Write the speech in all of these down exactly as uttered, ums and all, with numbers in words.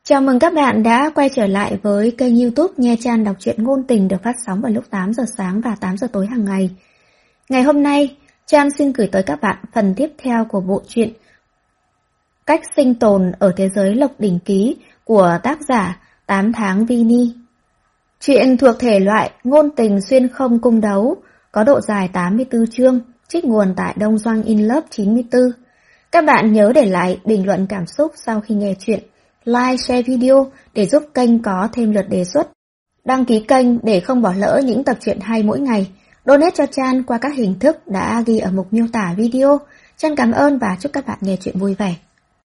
Chào mừng các bạn đã quay trở lại với kênh YouTube Nha Chan đọc truyện ngôn tình được phát sóng vào lúc tám giờ sáng và tám giờ tối hàng ngày. Ngày hôm nay, Chan xin gửi tới các bạn phần tiếp theo của bộ truyện Cách sinh tồn ở thế giới Lộc Đỉnh Ký của tác giả tám tháng Vini. Truyện thuộc thể loại ngôn tình xuyên không cung đấu, có độ dài tám mươi tư chương, trích nguồn tại Đông Doanh In Love chín mươi tư. Các bạn nhớ để lại bình luận cảm xúc sau khi nghe truyện, like, share video để giúp kênh có thêm lượt đề xuất, đăng ký kênh để không bỏ lỡ những tập truyện hay mỗi ngày, donate cho Chan qua các hình thức đã ghi ở mục miêu tả video. Chan cảm ơn và chúc các bạn nghe truyện vui vẻ.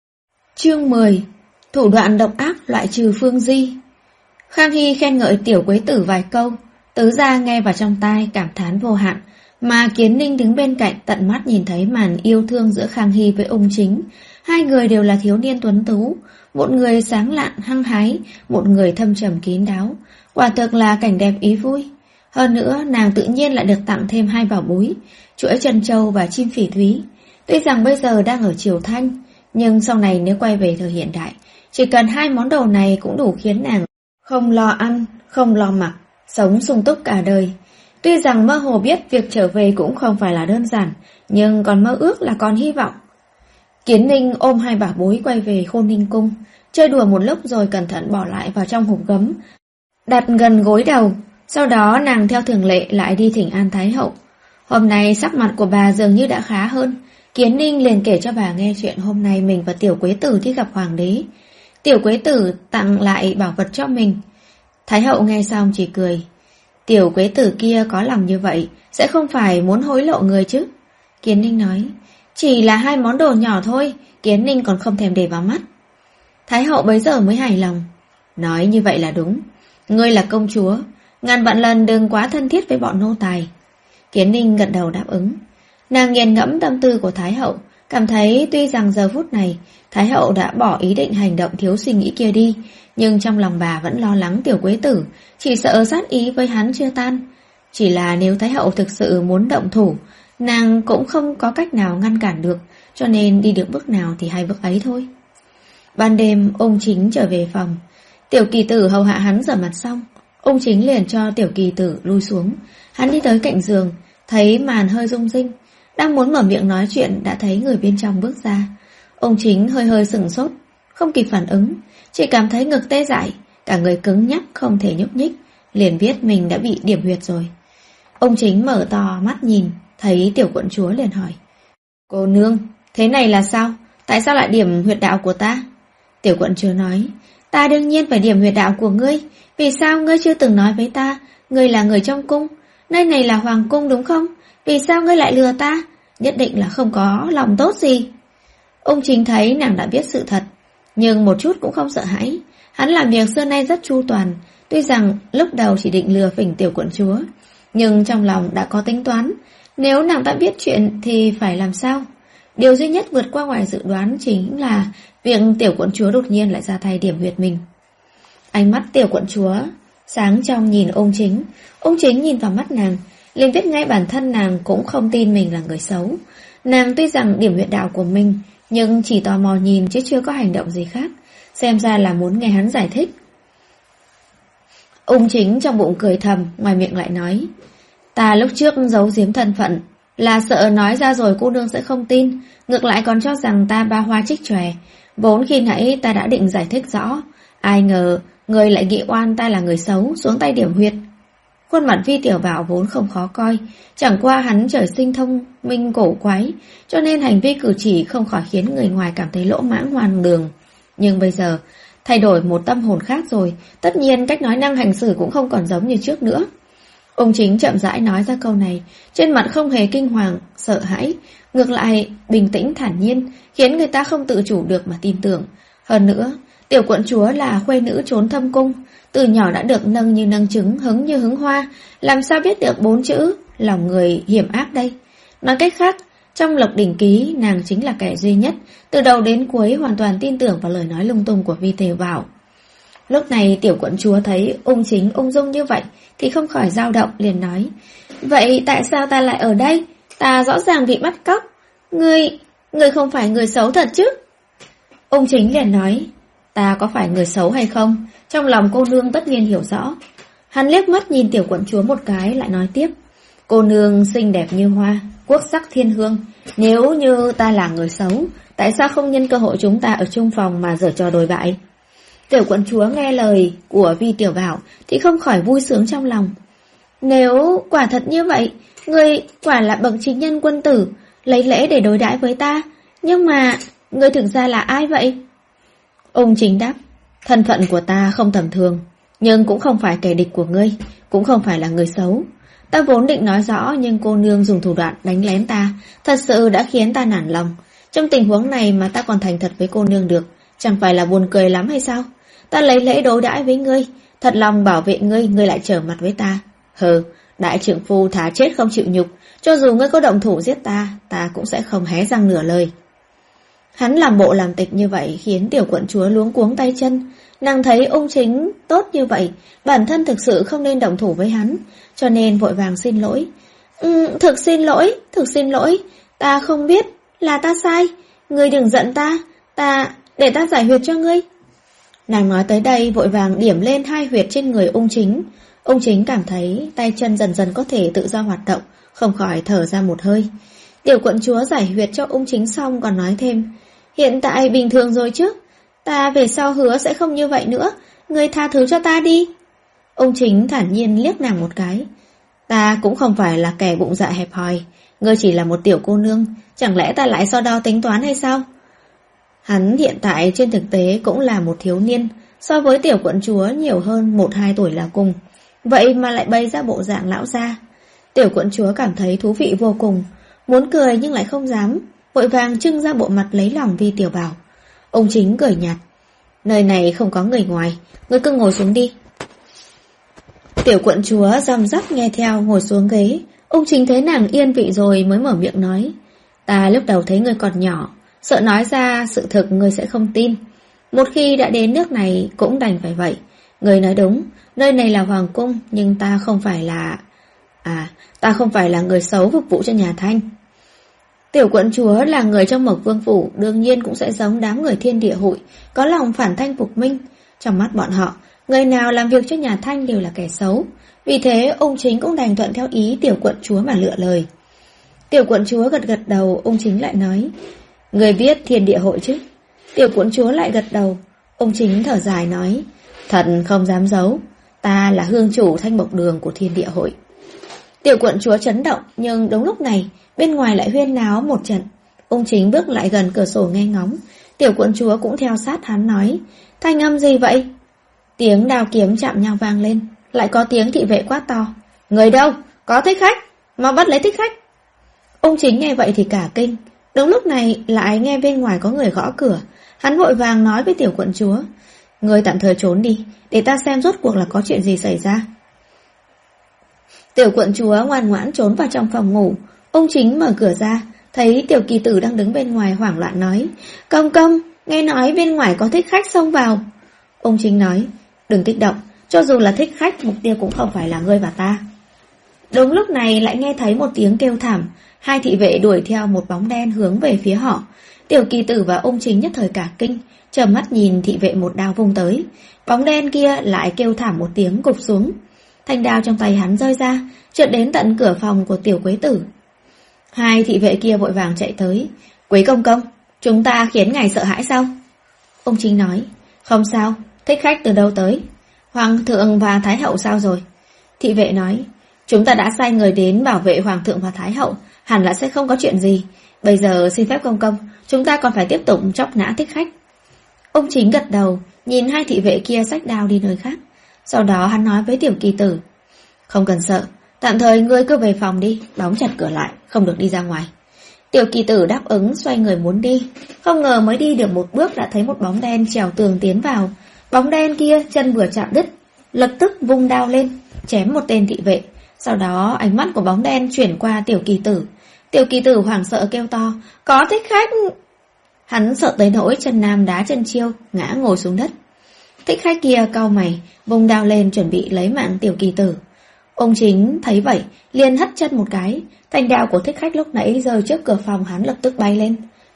Chương mười. Thủ đoạn độc ác loại trừ Phương Di. Khang Hy khen ngợi Tiểu Quế Tử vài câu, Tứ Gia nghe vào trong tai cảm thán vô hạn, mà Kiến Ninh đứng bên cạnh tận mắt nhìn thấy màn yêu thương giữa Khang Hy với Ung Chính. Hai người đều là thiếu niên tuấn tú, một người sáng lạn hăng hái, một người thâm trầm kín đáo, quả thực là cảnh đẹp ý vui. Hơn nữa, nàng tự nhiên lại được tặng thêm hai bảo bối, chuỗi trân châu và chim phỉ thúy. Tuy rằng bây giờ đang ở Triều Thanh, nhưng sau này nếu quay về thời hiện đại, chỉ cần hai món đồ này cũng đủ khiến nàng không lo ăn, không lo mặc, sống sung túc cả đời. Tuy rằng mơ hồ biết việc trở về cũng không phải là đơn giản, nhưng còn mơ ước là còn hy vọng. Kiến Ninh ôm hai bảo bối quay về Khôn Ninh Cung, chơi đùa một lúc rồi cẩn thận bỏ lại vào trong hộp gấm, đặt gần gối đầu. Sau đó nàng theo thường lệ lại đi thỉnh an Thái Hậu. Hôm nay sắc mặt của bà dường như đã khá hơn. Kiến Ninh liền kể cho bà nghe chuyện hôm nay mình và Tiểu Quế Tử đi gặp Hoàng đế. Tiểu Quế Tử tặng lại bảo vật cho mình. Thái Hậu nghe xong chỉ cười. Tiểu Quế Tử kia có lòng như vậy, sẽ không phải muốn hối lộ người chứ? Kiến Ninh nói, chỉ là hai món đồ nhỏ thôi, Kiến Ninh còn không thèm để vào mắt. Thái Hậu bấy giờ mới hài lòng. Nói như vậy là đúng. Ngươi là công chúa, ngàn vạn lần đừng quá thân thiết với bọn nô tài. Kiến Ninh gật đầu đáp ứng. Nàng nghiền ngẫm tâm tư của Thái Hậu, cảm thấy tuy rằng giờ phút này Thái Hậu đã bỏ ý định hành động thiếu suy nghĩ kia đi, nhưng trong lòng bà vẫn lo lắng Tiểu Quế Tử, chỉ sợ sát ý với hắn chưa tan. Chỉ là nếu Thái Hậu thực sự muốn động thủ, nàng cũng không có cách nào ngăn cản được, cho nên đi được bước nào thì hay bước ấy thôi. Ban đêm, Ung Chính trở về phòng. Tiểu Kỳ Tử hầu hạ hắn rửa mặt xong, Ung Chính liền cho Tiểu Kỳ Tử lui xuống. Hắn đi tới cạnh giường, thấy màn hơi rung rinh, đang muốn mở miệng nói chuyện đã thấy người bên trong bước ra. Ung Chính hơi hơi sửng sốt, không kịp phản ứng, chỉ cảm thấy ngực tê dại, cả người cứng nhắc không thể nhúc nhích, liền biết mình đã bị điểm huyệt rồi. Ung Chính mở to mắt nhìn, thấy Tiểu Quận Chúa liền hỏi, cô nương, thế này là sao? Tại sao lại điểm huyệt đạo của ta? Tiểu Quận Chúa nói, ta đương nhiên phải điểm huyệt đạo của ngươi. Vì sao ngươi chưa từng nói với ta? Ngươi là người trong cung, nơi này là hoàng cung đúng không? Vì sao ngươi lại lừa ta? Nhất định là không có lòng tốt gì. Ung Chính thấy nàng đã biết sự thật, nhưng một chút cũng không sợ hãi. Hắn làm việc xưa nay rất chu toàn. Tuy rằng lúc đầu chỉ định lừa phỉnh Tiểu Quận Chúa, nhưng trong lòng đã có tính toán. Nếu nàng đã biết chuyện thì phải làm sao? Điều duy nhất vượt qua ngoài dự đoán chính là việc Tiểu Quận Chúa đột nhiên lại ra tay điểm huyệt mình. Ánh mắt Tiểu Quận Chúa sáng trong nhìn Ung Chính. Ung Chính nhìn vào mắt nàng, liền biết ngay bản thân nàng cũng không tin mình là người xấu. Nàng tuy rằng điểm huyệt đạo của mình, nhưng chỉ tò mò nhìn chứ chưa có hành động gì khác, xem ra là muốn nghe hắn giải thích. Ung Chính trong bụng cười thầm, ngoài miệng lại nói, ta lúc trước giấu giếm thân phận là sợ nói ra rồi cô nương sẽ không tin, ngược lại còn cho rằng ta ba hoa trích chòe. Vốn khi nãy ta đã định giải thích rõ, ai ngờ người lại nghị oan ta là người xấu, xuống tay điểm huyệt. Khuôn mặt Vi Tiểu Bảo vốn không khó coi, chẳng qua hắn trời sinh thông minh cổ quái, cho nên hành vi cử chỉ không khỏi khiến người ngoài cảm thấy lỗ mãng hoang đường. Nhưng bây giờ, thay đổi một tâm hồn khác rồi, tất nhiên cách nói năng hành xử cũng không còn giống như trước nữa. Ung Chính chậm rãi nói ra câu này, trên mặt không hề kinh hoàng, sợ hãi, ngược lại bình tĩnh thản nhiên, khiến người ta không tự chủ được mà tin tưởng. Hơn nữa, Tiểu Quận Chúa là khuê nữ trốn thâm cung, từ nhỏ đã được nâng như nâng trứng, hứng như hứng hoa, làm sao biết được bốn chữ lòng người hiểm ác đây? Nói cách khác, trong Lộc Đỉnh Ký, nàng chính là kẻ duy nhất, từ đầu đến cuối hoàn toàn tin tưởng vào lời nói lung tung của Vi Tiểu Bảo. Lúc này Tiểu Quận Chúa thấy Ung Chính ung dung như vậy thì không khỏi dao động, liền nói, vậy tại sao ta lại ở đây? Ta rõ ràng bị bắt cóc. Ngươi, ngươi không phải người xấu thật chứ? Ung Chính liền nói, ta có phải người xấu hay không, trong lòng cô nương tất nhiên hiểu rõ. Hắn liếc mắt nhìn tiểu quận chúa một cái lại nói tiếp. Cô nương xinh đẹp như hoa, quốc sắc thiên hương. Nếu như ta là người xấu, tại sao không nhân cơ hội chúng ta ở chung phòng mà giở trò đồi bại? Tiểu quận chúa nghe lời của Vi Tiểu Bảo thì không khỏi vui sướng trong lòng. Nếu quả thật như vậy, ngươi quả là bậc chính nhân quân tử, lấy lễ để đối đãi với ta. Nhưng mà, ngươi thực ra là ai vậy? Ung Chính đáp, thân phận của ta không tầm thường, nhưng cũng không phải kẻ địch của ngươi, cũng không phải là người xấu. Ta vốn định nói rõ, nhưng cô nương dùng thủ đoạn đánh lén ta, thật sự đã khiến ta nản lòng. Trong tình huống này mà ta còn thành thật với cô nương được, chẳng phải là buồn cười lắm hay sao? Ta lấy lễ đối đãi với ngươi, thật lòng bảo vệ ngươi, ngươi lại trở mặt với ta. Hừ, đại trượng phu thà chết không chịu nhục, cho dù ngươi có động thủ giết ta, ta cũng sẽ không hé răng nửa lời. Hắn làm bộ làm tịch như vậy khiến tiểu quận chúa luống cuống tay chân. Nàng thấy Ung Chính tốt như vậy, bản thân thực sự không nên động thủ với hắn, cho nên vội vàng xin lỗi. Ừ, thực xin lỗi, thực xin lỗi, ta không biết, là ta sai, ngươi đừng giận ta, ta, để ta giải huyệt cho ngươi. Nàng nói tới đây vội vàng điểm lên hai huyệt trên người Ung Chính. Ung Chính cảm thấy tay chân dần dần có thể tự do hoạt động, không khỏi thở ra một hơi. Tiểu quận chúa giải huyệt cho Ung Chính xong còn nói thêm, hiện tại bình thường rồi chứ, ta về sau hứa sẽ không như vậy nữa, ngươi tha thứ cho ta đi. Ung Chính thản nhiên liếc nàng một cái, ta cũng không phải là kẻ bụng dạ hẹp hòi, ngươi chỉ là một tiểu cô nương, chẳng lẽ ta lại so đo tính toán hay sao? Hắn hiện tại trên thực tế cũng là một thiếu niên, so với tiểu quận chúa nhiều hơn một hai tuổi là cùng, vậy mà lại bày ra bộ dạng lão gia. Tiểu quận chúa cảm thấy thú vị vô cùng, muốn cười nhưng lại không dám, vội vàng trưng ra bộ mặt lấy lòng Vi Tiểu Bảo. Ung Chính cười nhạt, nơi này không có người ngoài, ngươi cứ ngồi xuống đi. Tiểu quận chúa răm rắp nghe theo ngồi xuống ghế. Ung Chính thấy nàng yên vị rồi mới mở miệng nói, ta lúc đầu thấy ngươi còn nhỏ, sợ nói ra sự thực ngươi sẽ không tin. Một khi đã đến nước này cũng đành phải vậy. Ngươi nói đúng, nơi này là hoàng cung, nhưng ta không phải là... À, ta không phải là người xấu phục vụ cho nhà Thanh. Tiểu quận chúa là người trong Mộc Vương Phủ, đương nhiên cũng sẽ giống đám người thiên địa hội, có lòng phản Thanh phục minh. Trong mắt bọn họ, người nào làm việc cho nhà Thanh đều là kẻ xấu. Vì thế, Ung Chính cũng đành thuận theo ý tiểu quận chúa mà lựa lời. Tiểu quận chúa gật gật đầu, Ung Chính lại nói, người biết thiên địa hội chứ? Tiểu quận chúa lại gật đầu. Ung Chính thở dài nói, thật không dám giấu, ta là hương chủ Thanh Mộc Đường của thiên địa hội. Tiểu quận chúa chấn động, nhưng đúng lúc này, bên ngoài lại huyên náo một trận. Ung Chính bước lại gần cửa sổ nghe ngóng. Tiểu quận chúa cũng theo sát hắn nói, thanh âm gì vậy? Tiếng đao kiếm chạm nhau vang lên, lại có tiếng thị vệ quát to, người đâu? Có thích khách, mau bắt lấy thích khách. Ung Chính nghe vậy thì cả kinh. Đúng lúc này lại nghe bên ngoài có người gõ cửa. Hắn vội vàng nói với tiểu quận chúa, người tạm thời trốn đi, để ta xem rốt cuộc là có chuyện gì xảy ra. Tiểu quận chúa ngoan ngoãn trốn vào trong phòng ngủ. Ung Chính mở cửa ra, thấy tiểu kỳ tử đang đứng bên ngoài hoảng loạn nói, công công, nghe nói bên ngoài có thích khách xông vào. Ung Chính nói, đừng kích động, cho dù là thích khách, mục tiêu cũng không phải là ngươi và ta. Đúng lúc này lại nghe thấy một tiếng kêu thảm. Hai thị vệ đuổi theo một bóng đen hướng về phía họ. Tiểu kỳ tử và Ung Chính nhất thời cả kinh, trầm mắt nhìn thị vệ một đao vung tới. Bóng đen kia lại kêu thảm một tiếng gục xuống. Thanh đao trong tay hắn rơi ra, trượt đến tận cửa phòng của tiểu quế tử. Hai thị vệ kia vội vàng chạy tới. Quế công công, chúng ta khiến ngài sợ hãi sao? Ung Chính nói, không sao, thích khách từ đâu tới? Hoàng thượng và thái hậu sao rồi? Thị vệ nói, chúng ta đã sai người đến bảo vệ hoàng thượng và thái hậu, hẳn là sẽ không có chuyện gì. Bây giờ xin phép công công, chúng ta còn phải tiếp tục chóc nã thích khách. Ung Chính gật đầu, nhìn hai thị vệ kia xách đao đi nơi khác. Sau đó hắn nói với tiểu kỳ tử, không cần sợ, tạm thời ngươi cứ về phòng đi, đóng chặt cửa lại, không được đi ra ngoài. Tiểu kỳ tử đáp ứng, xoay người muốn đi. Không ngờ mới đi được một bước đã thấy một bóng đen trèo tường tiến vào. Bóng đen kia chân vừa chạm đứt, lập tức vung đao lên, chém một tên thị vệ. Sau đó ánh mắt của bóng đen chuyển qua tiểu kỳ tử. Tiểu kỳ tử hoảng sợ kêu to, có thích khách. Hắn sợ tới nỗi chân nam đá chân chiêu, ngã ngồi xuống đất. Thích khách kia cau mày, vung đao lên chuẩn bị lấy mạng tiểu kỳ tử. Ung Chính thấy vậy, liền hất chân một cái. Thanh đao của thích khách lúc nãy rơi trước cửa phòng hắn lập tức bay lên.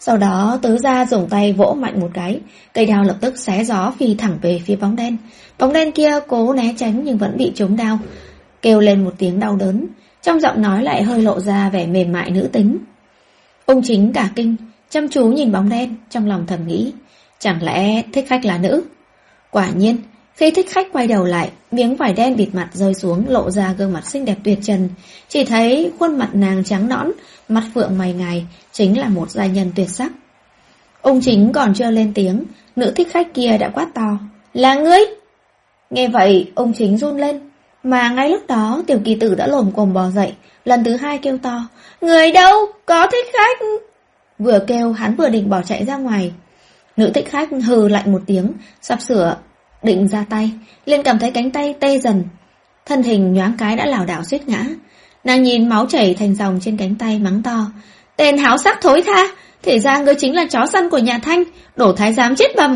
Sau đó tứ gia dùng tay vỗ mạnh một cái, cây đao lập tức xé gió phi thẳng về phía bóng đen. Bóng đen kia cố né tránh nhưng vẫn bị trúng đao, kêu lên một tiếng đau đớn, trong giọng nói lại hơi lộ ra vẻ mềm mại nữ tính. Ung Chính cả kinh, chăm chú nhìn bóng đen, trong lòng thầm nghĩ, chẳng lẽ thích khách là nữ? Quả nhiên, khi thích khách quay đầu lại, miếng vải đen bịt mặt rơi xuống, lộ ra gương mặt xinh đẹp tuyệt trần. Chỉ thấy khuôn mặt nàng trắng nõn, mắt phượng mày ngài, chính là một giai nhân tuyệt sắc. Ung Chính còn chưa lên tiếng, nữ thích khách kia đã quát to, là ngươi! Nghe vậy, Ung Chính run lên, mà ngay lúc đó Tiểu Kỳ Tử đã lồm cồm bò dậy, lần thứ hai kêu to, người đâu, có thích khách! Vừa kêu hắn vừa định bỏ chạy ra ngoài. Nữ thích khách hừ lạnh một tiếng, sắp sửa định ra tay, liền cảm thấy cánh tay tê dần, thân hình nhoáng cái đã lảo đảo suýt ngã. Nàng nhìn máu chảy thành dòng trên cánh tay mắng to, tên háo sắc thối tha, thì ra ngươi chính là chó săn của nhà Thanh, đổ thái giám chết bầm.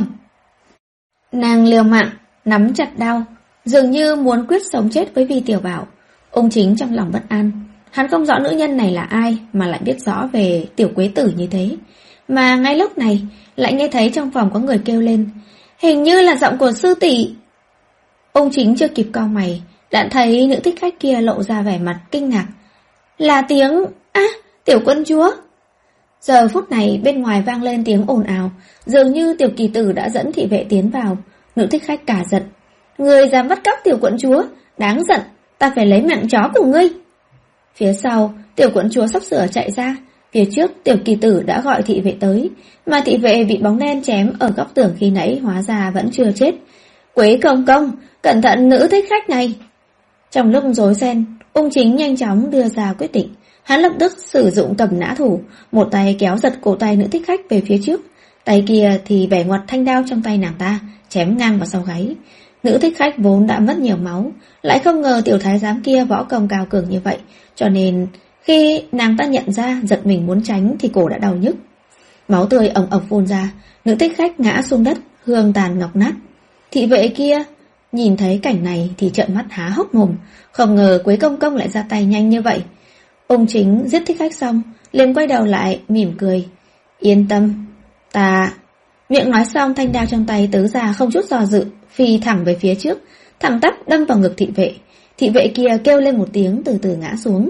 Nàng liều mạng nắm chặt đao, dường như muốn quyết sống chết với Vi Tiểu Bảo. Ung Chính trong lòng bất an, hắn không rõ nữ nhân này là ai mà lại biết rõ về Tiểu Quế Tử như thế. Mà ngay lúc này lại nghe thấy trong phòng có người kêu lên, hình như là giọng của sư tỷ. Ung Chính chưa kịp cau mày, đã thấy nữ thích khách kia lộ ra vẻ mặt kinh ngạc. Là tiếng, á, à, Tiểu Quân Chúa. Giờ phút này bên ngoài vang lên tiếng ồn ào, dường như Tiểu Kỳ Tử đã dẫn thị vệ tiến vào. Nữ thích khách cả giận, người dám bắt cóc Tiểu Quận Chúa, đáng giận, ta phải lấy mạng chó của ngươi. Phía sau, Tiểu Quận Chúa sắp sửa chạy ra. Phía trước Tiểu Kỳ Tử đã gọi thị vệ tới, mà thị vệ bị bóng đen chém ở góc tường khi nãy hóa ra vẫn chưa chết. Quế công công, cẩn thận nữ thích khách này. Trong lúc rối ren, Ung Chính nhanh chóng đưa ra quyết định. Hắn lập tức sử dụng cầm nã thủ, một tay kéo giật cổ tay nữ thích khách về phía trước, tay kia thì bẻ ngoặt thanh đao trong tay nàng ta, chém ngang vào sau gáy. Nữ thích khách vốn đã mất nhiều máu, lại không ngờ tiểu thái giám kia võ công cao cường như vậy, cho nên khi nàng ta nhận ra giật mình muốn tránh thì cổ đã đau nhức. Máu tươi ồng ồng phun ra, nữ thích khách ngã xuống đất, hương tàn ngọc nát. Thị vệ kia nhìn thấy cảnh này thì trợn mắt há hốc mồm, không ngờ Quế công công lại ra tay nhanh như vậy. Ung Chính giết thích khách xong, liền quay đầu lại mỉm cười, yên tâm, ta... Miệng nói xong, thanh đao trong tay tứ ra không chút do dự, phi thẳng về phía trước, thẳng tắp đâm vào ngực thị vệ. Thị vệ kia kêu lên một tiếng từ từ ngã xuống.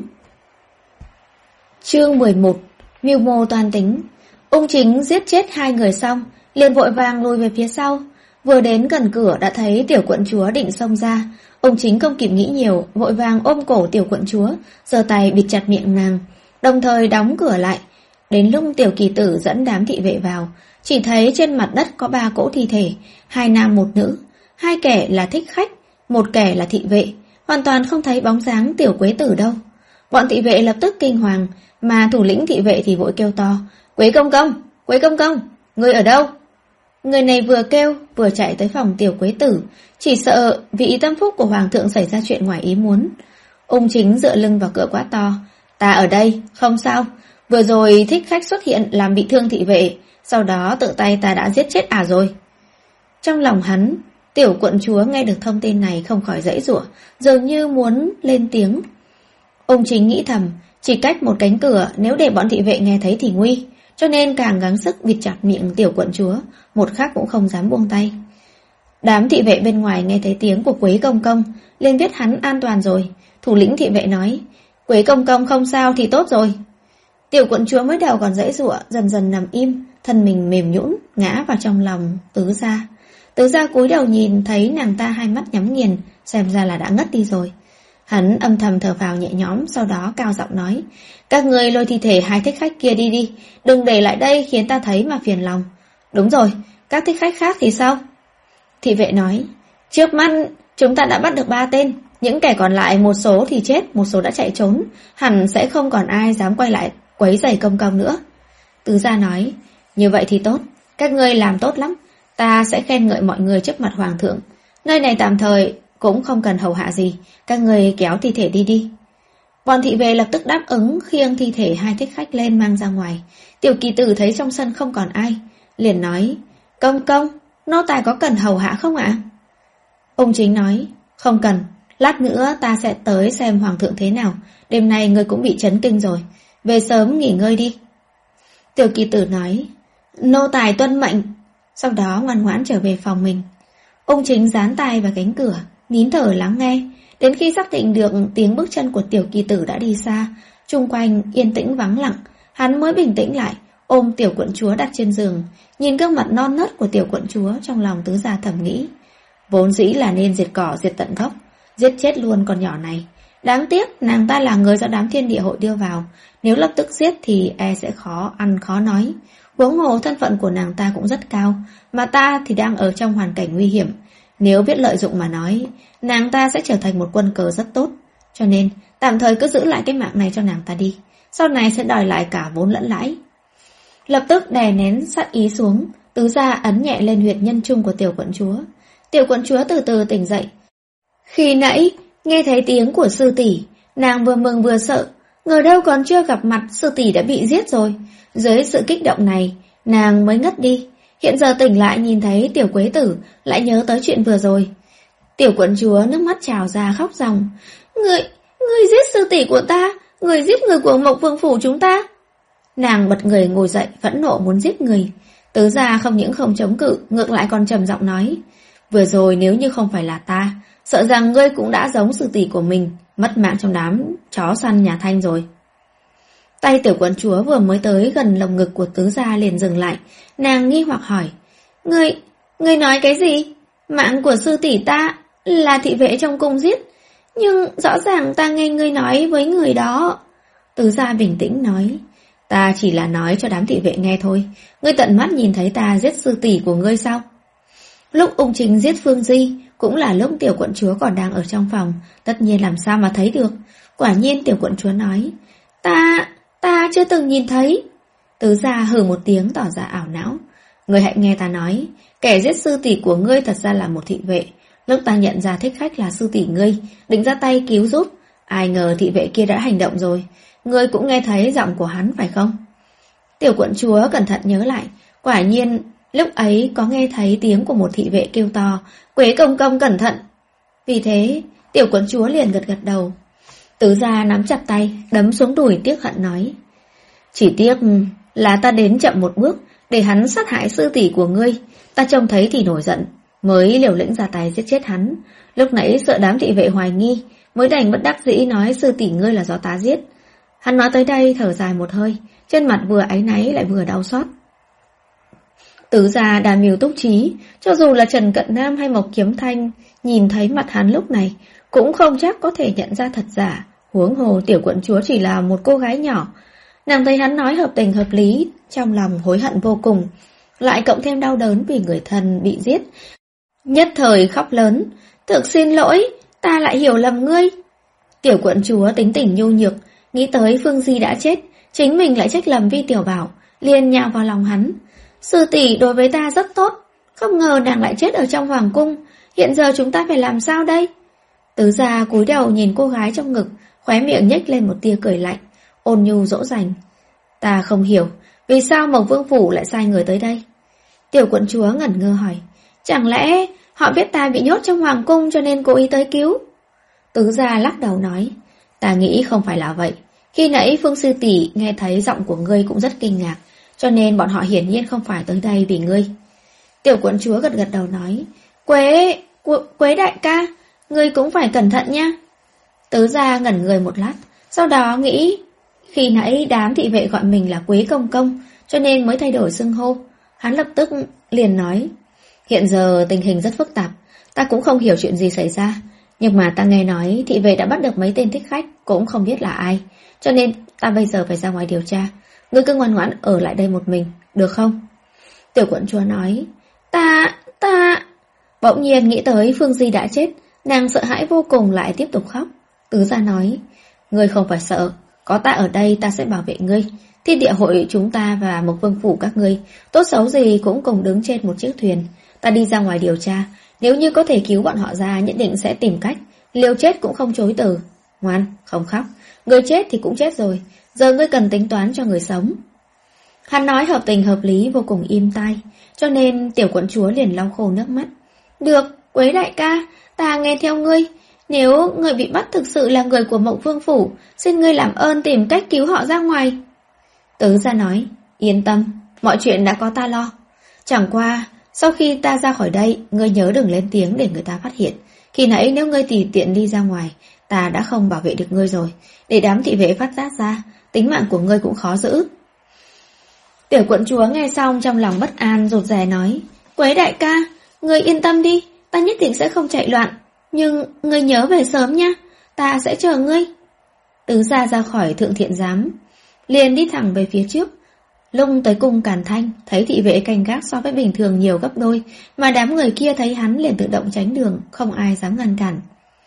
Chương mười một. Mưu mô toan tính. Ung Chính giết chết hai người xong, liền vội vàng lùi về phía sau. Vừa đến gần cửa đã thấy Tiểu Quận Chúa định xông ra. Ung Chính không kịp nghĩ nhiều, vội vàng ôm cổ Tiểu Quận Chúa, giơ tay bịt chặt miệng nàng, đồng thời đóng cửa lại. Đến lúc Tiểu Kỳ Tử dẫn đám thị vệ vào, chỉ thấy trên mặt đất có ba cỗ thi thể, hai nam một nữ, hai kẻ là thích khách, một kẻ là thị vệ, hoàn toàn không thấy bóng dáng Tiểu Quế Tử đâu. Bọn thị vệ lập tức kinh hoàng, mà thủ lĩnh thị vệ thì vội kêu to, Quế công công, Quế công công, người ở đâu? Người này vừa kêu vừa chạy tới phòng Tiểu Quế Tử, chỉ sợ vị tâm phúc của hoàng thượng xảy ra chuyện ngoài ý muốn. Ung Chính dựa lưng vào cửa quát to, ta ở đây, không sao, vừa rồi thích khách xuất hiện làm bị thương thị vệ, sau đó tự tay ta đã giết chết à rồi. Trong lòng hắn, Tiểu Quận Chúa nghe được thông tin này không khỏi giãy giụa, dường như muốn lên tiếng. Ung Chính nghĩ thầm, chỉ cách một cánh cửa, nếu để bọn thị vệ nghe thấy thì nguy, cho nên càng gắng sức bịt chặt miệng Tiểu Quận Chúa, một khắc cũng không dám buông tay. Đám thị vệ bên ngoài nghe thấy tiếng của Quế công công, liền biết hắn an toàn rồi. Thủ lĩnh thị vệ nói, Quế công công không sao thì tốt rồi. Tiểu Quận Chúa mới đầu còn giãy giụa, dần dần nằm im, thân mình mềm nhũn ngã vào trong lòng tứ gia. Tứ gia cúi đầu nhìn thấy nàng ta hai mắt nhắm nghiền, xem ra là đã ngất đi rồi. Hắn âm thầm thở phào nhẹ nhõm, sau đó cao giọng nói, các người lôi thi thể hai thích khách kia đi đi, đừng để lại đây khiến ta thấy mà phiền lòng. Đúng rồi, các thích khách khác thì sao? Thị vệ nói, trước mắt chúng ta đã bắt được ba tên, những kẻ còn lại một số thì chết, một số đã chạy trốn, hẳn sẽ không còn ai dám quay lại quấy rầy công công nữa. Tứ gia nói, như vậy thì tốt, các ngươi làm tốt lắm, ta sẽ khen ngợi mọi người trước mặt hoàng thượng. Nơi này tạm thời cũng không cần hầu hạ gì, các ngươi kéo thi thể đi đi. Bọn thị vệ lập tức đáp ứng, khiêng thi thể hai thích khách lên mang ra ngoài. Tiểu Kỳ Tử thấy trong sân không còn ai, liền nói, công công, nô tài có cần hầu hạ không ạ? Ung Chính nói, không cần, lát nữa ta sẽ tới xem hoàng thượng thế nào, đêm nay ngươi cũng bị chấn kinh rồi, về sớm nghỉ ngơi đi. Tiểu kỳ tử nói, nô tài tuân mệnh, sau đó ngoan ngoãn trở về phòng mình. Ung Chính dán tai vào cánh cửa, nín thở lắng nghe, đến khi xác định được tiếng bước chân của tiểu kỳ tử đã đi xa, chung quanh yên tĩnh vắng lặng, hắn mới bình tĩnh lại, ôm tiểu quận chúa đặt trên giường, nhìn gương mặt non nớt của tiểu quận chúa, trong lòng tứ gia thầm nghĩ, vốn dĩ là nên diệt cỏ diệt tận gốc, giết chết luôn con nhỏ này. Đáng tiếc nàng ta là người do đám thiên địa hội đưa vào, nếu lập tức giết thì e sẽ khó ăn khó nói. Huống hồ thân phận của nàng ta cũng rất cao, mà ta thì đang ở trong hoàn cảnh nguy hiểm. Nếu biết lợi dụng mà nói, nàng ta sẽ trở thành một quân cờ rất tốt. Cho nên tạm thời cứ giữ lại cái mạng này cho nàng ta đi, sau này sẽ đòi lại cả vốn lẫn lãi. Lập tức đè nén sát ý xuống, tứ gia ấn nhẹ lên huyệt nhân trung của tiểu quận chúa. Tiểu quận chúa từ từ tỉnh dậy. Khi nãy nghe thấy tiếng của sư tỷ, nàng vừa mừng vừa sợ, ngờ đâu còn chưa gặp mặt sư tỷ đã bị giết rồi. Dưới sự kích động này, nàng mới ngất đi. Hiện giờ tỉnh lại nhìn thấy tiểu quế tử, lại nhớ tới chuyện vừa rồi. Tiểu quận chúa nước mắt trào ra khóc ròng. Người, người giết sư tỷ của ta, người giết người của Mộc Vương phủ chúng ta. Nàng bật người ngồi dậy, phẫn nộ muốn giết người. Tứ gia không những không chống cự, ngược lại còn trầm giọng nói, vừa rồi nếu như không phải là ta, sợ rằng ngươi cũng đã giống sư tỷ của mình, mất mạng trong đám chó săn nhà Thanh rồi. Tay tiểu quận chúa vừa mới tới gần lồng ngực của tứ gia liền dừng lại, nàng nghi hoặc hỏi, Ngươi, ngươi nói cái gì? Mạng của sư tỷ ta là thị vệ trong cung giết, nhưng rõ ràng ta nghe ngươi nói với người đó. Tứ gia bình tĩnh nói, ta chỉ là nói cho đám thị vệ nghe thôi, ngươi tận mắt nhìn thấy ta giết sư tỷ của ngươi sao? Lúc Ung Chính giết Phương Di, cũng là lúc tiểu quận chúa còn đang ở trong phòng, tất nhiên làm sao mà thấy được. Quả nhiên tiểu quận chúa nói, Ta, ta chưa từng nhìn thấy. Tứ gia hừ một tiếng tỏ ra ảo não. Ngươi hãy nghe ta nói, kẻ giết sư tỷ của ngươi thật ra là một thị vệ. Lúc ta nhận ra thích khách là sư tỷ ngươi, định ra tay cứu giúp, ai ngờ thị vệ kia đã hành động rồi. Ngươi cũng nghe thấy giọng của hắn phải không? Tiểu quận chúa cẩn thận nhớ lại, quả nhiên lúc ấy có nghe thấy tiếng của một thị vệ kêu to, Quế công công cẩn thận. Vì thế tiểu quận chúa liền gật gật đầu. Tứ gia nắm chặt tay, đấm xuống đùi tiếc hận nói, chỉ tiếc là ta đến chậm một bước, để hắn sát hại sư tỷ của ngươi. Ta trông thấy thì nổi giận, mới liều lĩnh ra tay giết chết hắn. Lúc nãy sợ đám thị vệ hoài nghi, mới đành bất đắc dĩ nói sư tỷ ngươi là do ta giết. Hắn nói tới đây thở dài một hơi, trên mặt vừa áy náy lại vừa đau xót. Tứ gia đa mưu túc trí, cho dù là Trần Cận Nam hay Mộc Kiếm Thanh nhìn thấy mặt hắn lúc này cũng không chắc có thể nhận ra thật giả. Huống hồ tiểu quận chúa chỉ là một cô gái nhỏ, nàng thấy hắn nói hợp tình hợp lý, trong lòng hối hận vô cùng, lại cộng thêm đau đớn vì người thân bị giết, nhất thời khóc lớn, thực xin lỗi, ta lại hiểu lầm ngươi. Tiểu quận chúa tính tình nhu nhược, nghĩ tới Phương Di đã chết, chính mình lại trách lầm Vi Tiểu Bảo, liền nhào vào lòng hắn. Sư tỷ đối với ta rất tốt, không ngờ nàng lại chết ở trong hoàng cung, hiện giờ chúng ta phải làm sao đây? Tứ gia cúi đầu nhìn cô gái trong ngực, khóe miệng nhếch lên một tia cười lạnh, ôn nhu dỗ dành. Ta không hiểu, vì sao Mộc Vương phủ lại sai người tới đây? Tiểu quận chúa ngẩn ngơ hỏi, chẳng lẽ họ biết ta bị nhốt trong hoàng cung cho nên cố ý tới cứu? Tứ gia lắc đầu nói, ta nghĩ không phải là vậy. Khi nãy Phương sư tỷ nghe thấy giọng của ngươi cũng rất kinh ngạc, cho nên bọn họ hiển nhiên không phải tới đây vì ngươi. Tiểu quận chúa gật gật đầu nói, Quế, Qu Quế đại ca, ngươi cũng phải cẩn thận nha. Tứ gia ngẩn người một lát, sau đó nghĩ, khi nãy đám thị vệ gọi mình là Quế công công, cho nên mới thay đổi xưng hô. Hắn lập tức liền nói, hiện giờ tình hình rất phức tạp, ta cũng không hiểu chuyện gì xảy ra, nhưng mà ta nghe nói thị vệ đã bắt được mấy tên thích khách, cũng không biết là ai, cho nên ta bây giờ phải ra ngoài điều tra. Ngươi cứ ngoan ngoãn ở lại đây một mình, được không? Tiểu quận chúa nói, ta, ta... Bỗng nhiên nghĩ tới Phương Di đã chết, nàng sợ hãi vô cùng lại tiếp tục khóc. Tứ gia nói, ngươi không phải sợ, có ta ở đây ta sẽ bảo vệ ngươi. Thiên địa hội chúng ta và Mộc Vương phủ các ngươi, tốt xấu gì cũng cùng đứng trên một chiếc thuyền. Ta đi ra ngoài điều tra, nếu như có thể cứu bọn họ ra nhất định sẽ tìm cách, liều chết cũng không chối từ. Ngoan, không khóc, người chết thì cũng chết rồi, giờ ngươi cần tính toán cho người sống. Hắn nói hợp tình hợp lý vô cùng im tai, cho nên tiểu quận chúa liền lau khô nước mắt. Được, Quế đại ca, ta nghe theo ngươi. Nếu người bị bắt thực sự là người của Mộc Vương phủ, xin ngươi làm ơn tìm cách cứu họ ra ngoài. Tứ gia nói, Yên tâm, mọi chuyện đã có ta lo. Chẳng qua, sau khi ta ra khỏi đây, ngươi nhớ đừng lên tiếng để người ta phát hiện. Khi nãy nếu ngươi tùy tiện đi ra ngoài, ta đã không bảo vệ được ngươi rồi. Để đám thị vệ phát giác ra, tính mạng của ngươi cũng khó giữ. Tiểu quận chúa nghe xong trong lòng bất an, rụt rè nói: Quế đại ca, ngươi yên tâm đi, ta nhất định sẽ không chạy loạn. Nhưng ngươi nhớ về sớm nha, ta sẽ chờ ngươi. Tứ gia ra khỏi thượng thiện giám, liền đi thẳng về phía trước. Lung tới cung Càn Thanh, thấy thị vệ canh gác so với bình thường nhiều gấp đôi, mà đám người kia thấy hắn liền tự động tránh đường, không ai dám ngăn cản.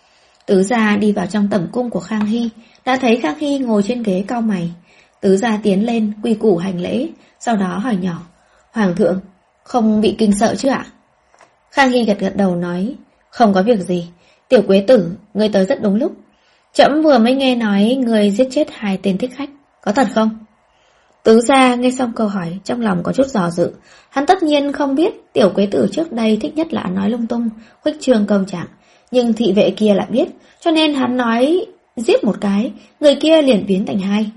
Tứ gia đi vào trong tẩm cung của Khang Hy, đã thấy Khang Hy ngồi trên ghế cau mày. Tứ gia tiến lên quy củ hành lễ, sau đó hỏi nhỏ: Hoàng thượng, không bị kinh sợ chứ ạ? Khang Hy gật gật đầu nói: Không có việc gì. Tiểu Quế tử, ngươi tới rất đúng lúc. Trẫm vừa mới nghe nói ngươi giết chết hai tên thích khách, có thật không? Tứ gia nghe xong câu hỏi, trong lòng có chút dò dự. Hắn tất nhiên không biết Tiểu Quế tử trước đây thích nhất là nói lung tung, khuếch trương công trạng, nhưng thị vệ kia lại biết, cho nên hắn nói giết một cái, người kia liền biến thành hai.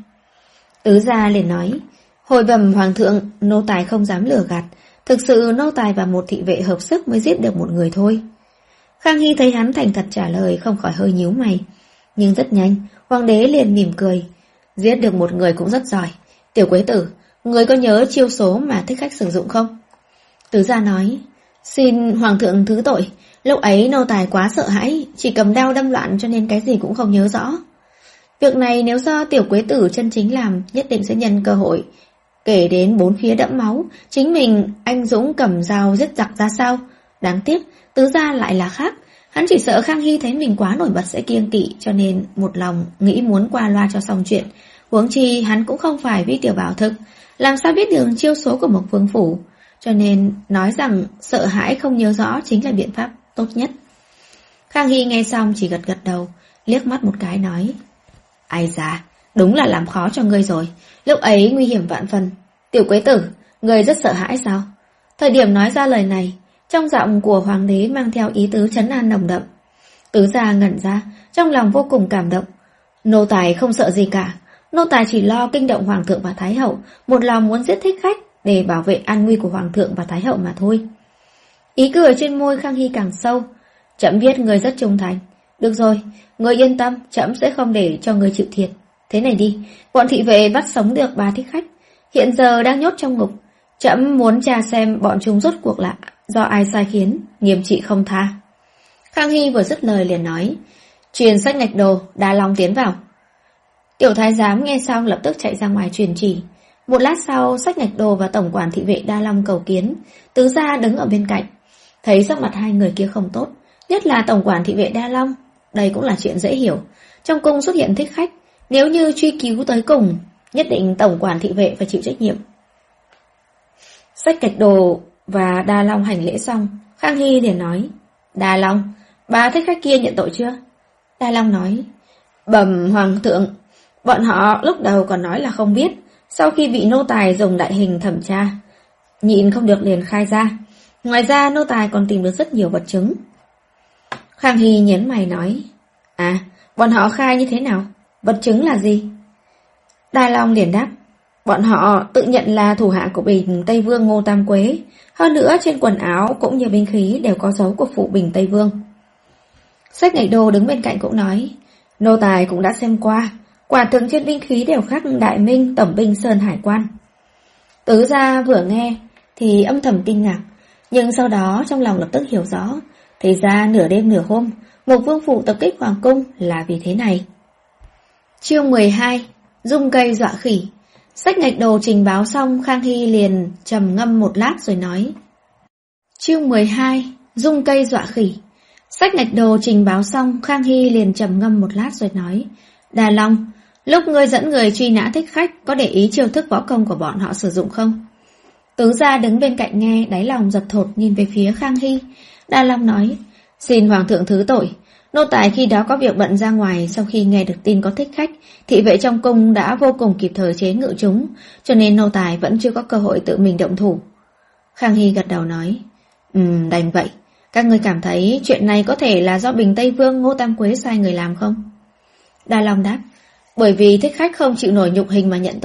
Tứ gia liền nói: Hồi bẩm Hoàng thượng, nô tài không dám lừa gạt, thực sự nô tài và một thị vệ hợp sức mới giết được một người thôi. Khang Hy thấy hắn thành thật trả lời, không khỏi hơi nhíu mày. Nhưng rất nhanh, hoàng đế liền mỉm cười: Giết được một người cũng rất giỏi. Tiểu Quế tử, người có nhớ chiêu số mà thích khách sử dụng không? Tứ gia nói: Xin Hoàng thượng thứ tội, lúc ấy nô tài quá sợ hãi, chỉ cầm đao đâm loạn cho nên cái gì cũng không nhớ rõ. Việc này nếu do Tiểu Quế tử chân chính làm, nhất định sẽ nhân cơ hội kể đến bốn phía đẫm máu, chính mình anh dũng cầm dao giết giặc ra sao. Đáng tiếc, tứ gia lại là khác. Hắn chỉ sợ Khang Hy thấy mình quá nổi bật sẽ kiêng kỵ, cho nên một lòng nghĩ muốn qua loa cho xong chuyện. Huống chi hắn cũng không phải vi tiểu bảo thực, làm sao biết được chiêu số của Mộc Vương phủ, cho nên nói rằng sợ hãi không nhớ rõ chính là biện pháp tốt nhất. Khang Hy nghe xong chỉ gật gật đầu, liếc mắt một cái nói: Ai da, đúng là làm khó cho ngươi rồi. Lúc ấy nguy hiểm vạn phần. Tiểu Quế tử, ngươi rất sợ hãi sao? Thời điểm nói ra lời này, trong giọng của hoàng đế mang theo ý tứ trấn an nồng đậm. Tứ gia ngẩn ra, trong lòng vô cùng cảm động. Nô tài không sợ gì cả, nô tài chỉ lo kinh động hoàng thượng và thái hậu, một lòng muốn giết thích khách để bảo vệ an nguy của hoàng thượng và thái hậu mà thôi. Ý cười trên môi Khang Hy càng sâu. Trẫm biết người rất trung thành. Được rồi, người yên tâm, trẫm sẽ không để cho người chịu thiệt. Thế này đi, bọn thị vệ bắt sống được ba thích khách, hiện giờ đang nhốt trong ngục. Trẫm muốn tra xem bọn chúng rốt cuộc là do ai sai khiến, nghiêm trị không tha. Khang Hy vừa dứt lời liền nói: Truyền sách ngạch đồ, Đa Long tiến vào. Tiểu thái giám nghe xong lập tức chạy ra ngoài truyền chỉ. Một lát sau, sách ngạch đồ và tổng quản thị vệ Đa Long cầu kiến. Tứ gia đứng ở bên cạnh, thấy sắc mặt hai người kia không tốt, nhất là tổng quản thị vệ Đa Long. Đây cũng là chuyện dễ hiểu, trong cung xuất hiện thích khách, nếu như truy cứu tới cùng, nhất định tổng quản thị vệ phải chịu trách nhiệm. Sách ngạch đồ và Đa Long hành lễ xong, Khang Hy liền nói: Đa Long, ba thích khách kia nhận tội chưa? Đa Long nói: Bẩm hoàng thượng, bọn họ lúc đầu còn nói là không biết, sau khi bị nô tài dùng đại hình thẩm tra, nhịn không được liền khai ra. Ngoài ra nô tài còn tìm được rất nhiều vật chứng. Khang Hy nhấn mày nói: À, bọn họ khai như thế nào? Vật chứng là gì? Đa Long liền đáp: Bọn họ tự nhận là thủ hạ của Bình Tây Vương Ngô Tam Quế, hơn nữa trên quần áo cũng như binh khí đều có dấu của phụ Bình Tây Vương. Sách ngạch đồ đứng bên cạnh cũng nói: Nô tài cũng đã xem qua, quả thực trên binh khí đều khắc Đại Minh Tổng binh Sơn Hải Quan. Tứ gia vừa nghe thì âm thầm kinh ngạc, nhưng sau đó trong lòng lập tức hiểu rõ, thì ra nửa đêm nửa hôm Mộc Vương phủ tập kích hoàng cung là vì thế này. Chương mười hai, Dung cây dọa khỉ. Sách ngạch đồ trình báo xong, Khang Hy liền trầm ngâm một lát rồi nói: Chương mười hai, Dung cây dọa khỉ. Sách ngạch đồ trình báo xong, Khang Hy liền trầm ngâm một lát rồi nói: Đa Long, lúc ngươi dẫn người truy nã thích khách, có để ý chiêu thức võ công của bọn họ sử dụng không? Tứ gia đứng bên cạnh nghe, đáy lòng giật thột nhìn về phía Khang Hy. Đa Long nói: Xin hoàng thượng thứ tội, nô tài khi đó có việc bận ra ngoài, sau khi nghe được tin có thích khách, thị vệ trong cung đã vô cùng kịp thời chế ngự chúng, cho nên nô tài vẫn chưa có cơ hội tự mình động thủ. Khang Hy gật đầu nói: Ừm, đành vậy. Các ngươi cảm thấy chuyện này có thể là do Bình Tây Vương Ngô Tam Quế sai người làm không? Đa Long đáp: Bởi vì thích khách không chịu nổi nhục hình mà nhận tội,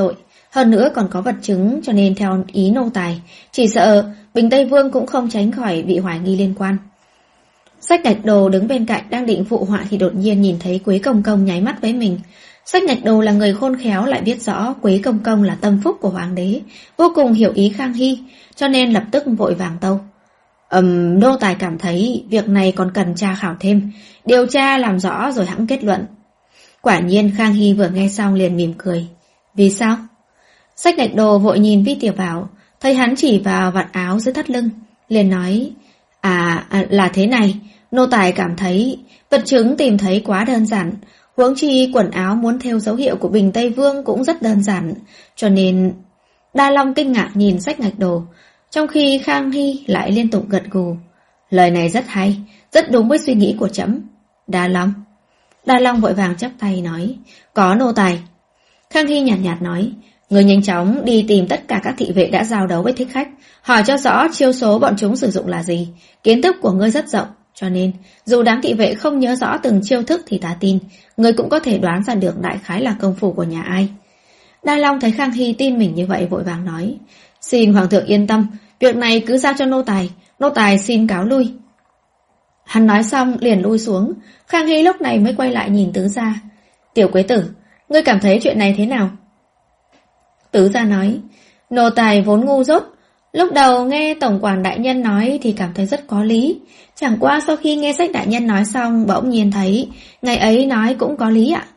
Hơn nữa còn có vật chứng, cho nên theo ý nô tài, chỉ sợ Bình Tây Vương cũng không tránh khỏi bị hoài nghi liên quan. Sách Ngạch Đồ đứng bên cạnh đang định phụ họa thì đột nhiên nhìn thấy Quế Công Công nháy mắt với mình. Sách Ngạch Đồ là người khôn khéo, lại biết rõ Quế Công Công là tâm phúc của hoàng đế, vô cùng hiểu ý Khang Hy, cho nên lập tức vội vàng tâu. Ừm, nô tài cảm thấy việc này còn cần tra khảo thêm, điều tra làm rõ rồi hẵng kết luận. Quả nhiên Khang Hy vừa nghe xong liền mỉm cười. Vì sao? Sách Ngạch Đồ vội nhìn Vi Tiểu Bảo, thấy hắn chỉ vào vạt áo dưới thắt lưng, liền nói, à, à là thế này, nô tài cảm thấy vật chứng tìm thấy quá đơn giản, huống chi quần áo muốn theo dấu hiệu của Bình Tây Vương cũng rất đơn giản, cho nên... Đa Long kinh ngạc nhìn Sách Ngạch Đồ, trong khi Khang Hy lại liên tục gật gù. Lời này rất hay, rất đúng với suy nghĩ của trẫm. Đa Long. Đa Long vội vàng chắp tay nói, có nô tài. Khang Hy nhạt nhạt nói, người nhanh chóng đi tìm tất cả các thị vệ đã giao đấu với thích khách, hỏi cho rõ chiêu số bọn chúng sử dụng là gì. Kiến thức của ngươi rất rộng, cho nên dù đám thị vệ không nhớ rõ từng chiêu thức thì ta tin ngươi cũng có thể đoán ra được đại khái là công phu của nhà ai. Đa Long thấy Khang Hy tin mình như vậy vội vàng nói, xin hoàng thượng yên tâm, việc này cứ giao cho nô tài, nô tài xin cáo lui. Hắn nói xong liền lui xuống. Khang Hy lúc này mới quay lại nhìn Tứ Gia. Tiểu Quế Tử, ngươi cảm thấy chuyện này thế nào? Tứ Gia nói, nô tài vốn ngu dốt, lúc đầu nghe tổng quản đại nhân nói thì cảm thấy rất có lý, chẳng qua sau khi nghe Sách đại nhân nói xong bỗng nhiên thấy ngày ấy nói cũng có lý ạ.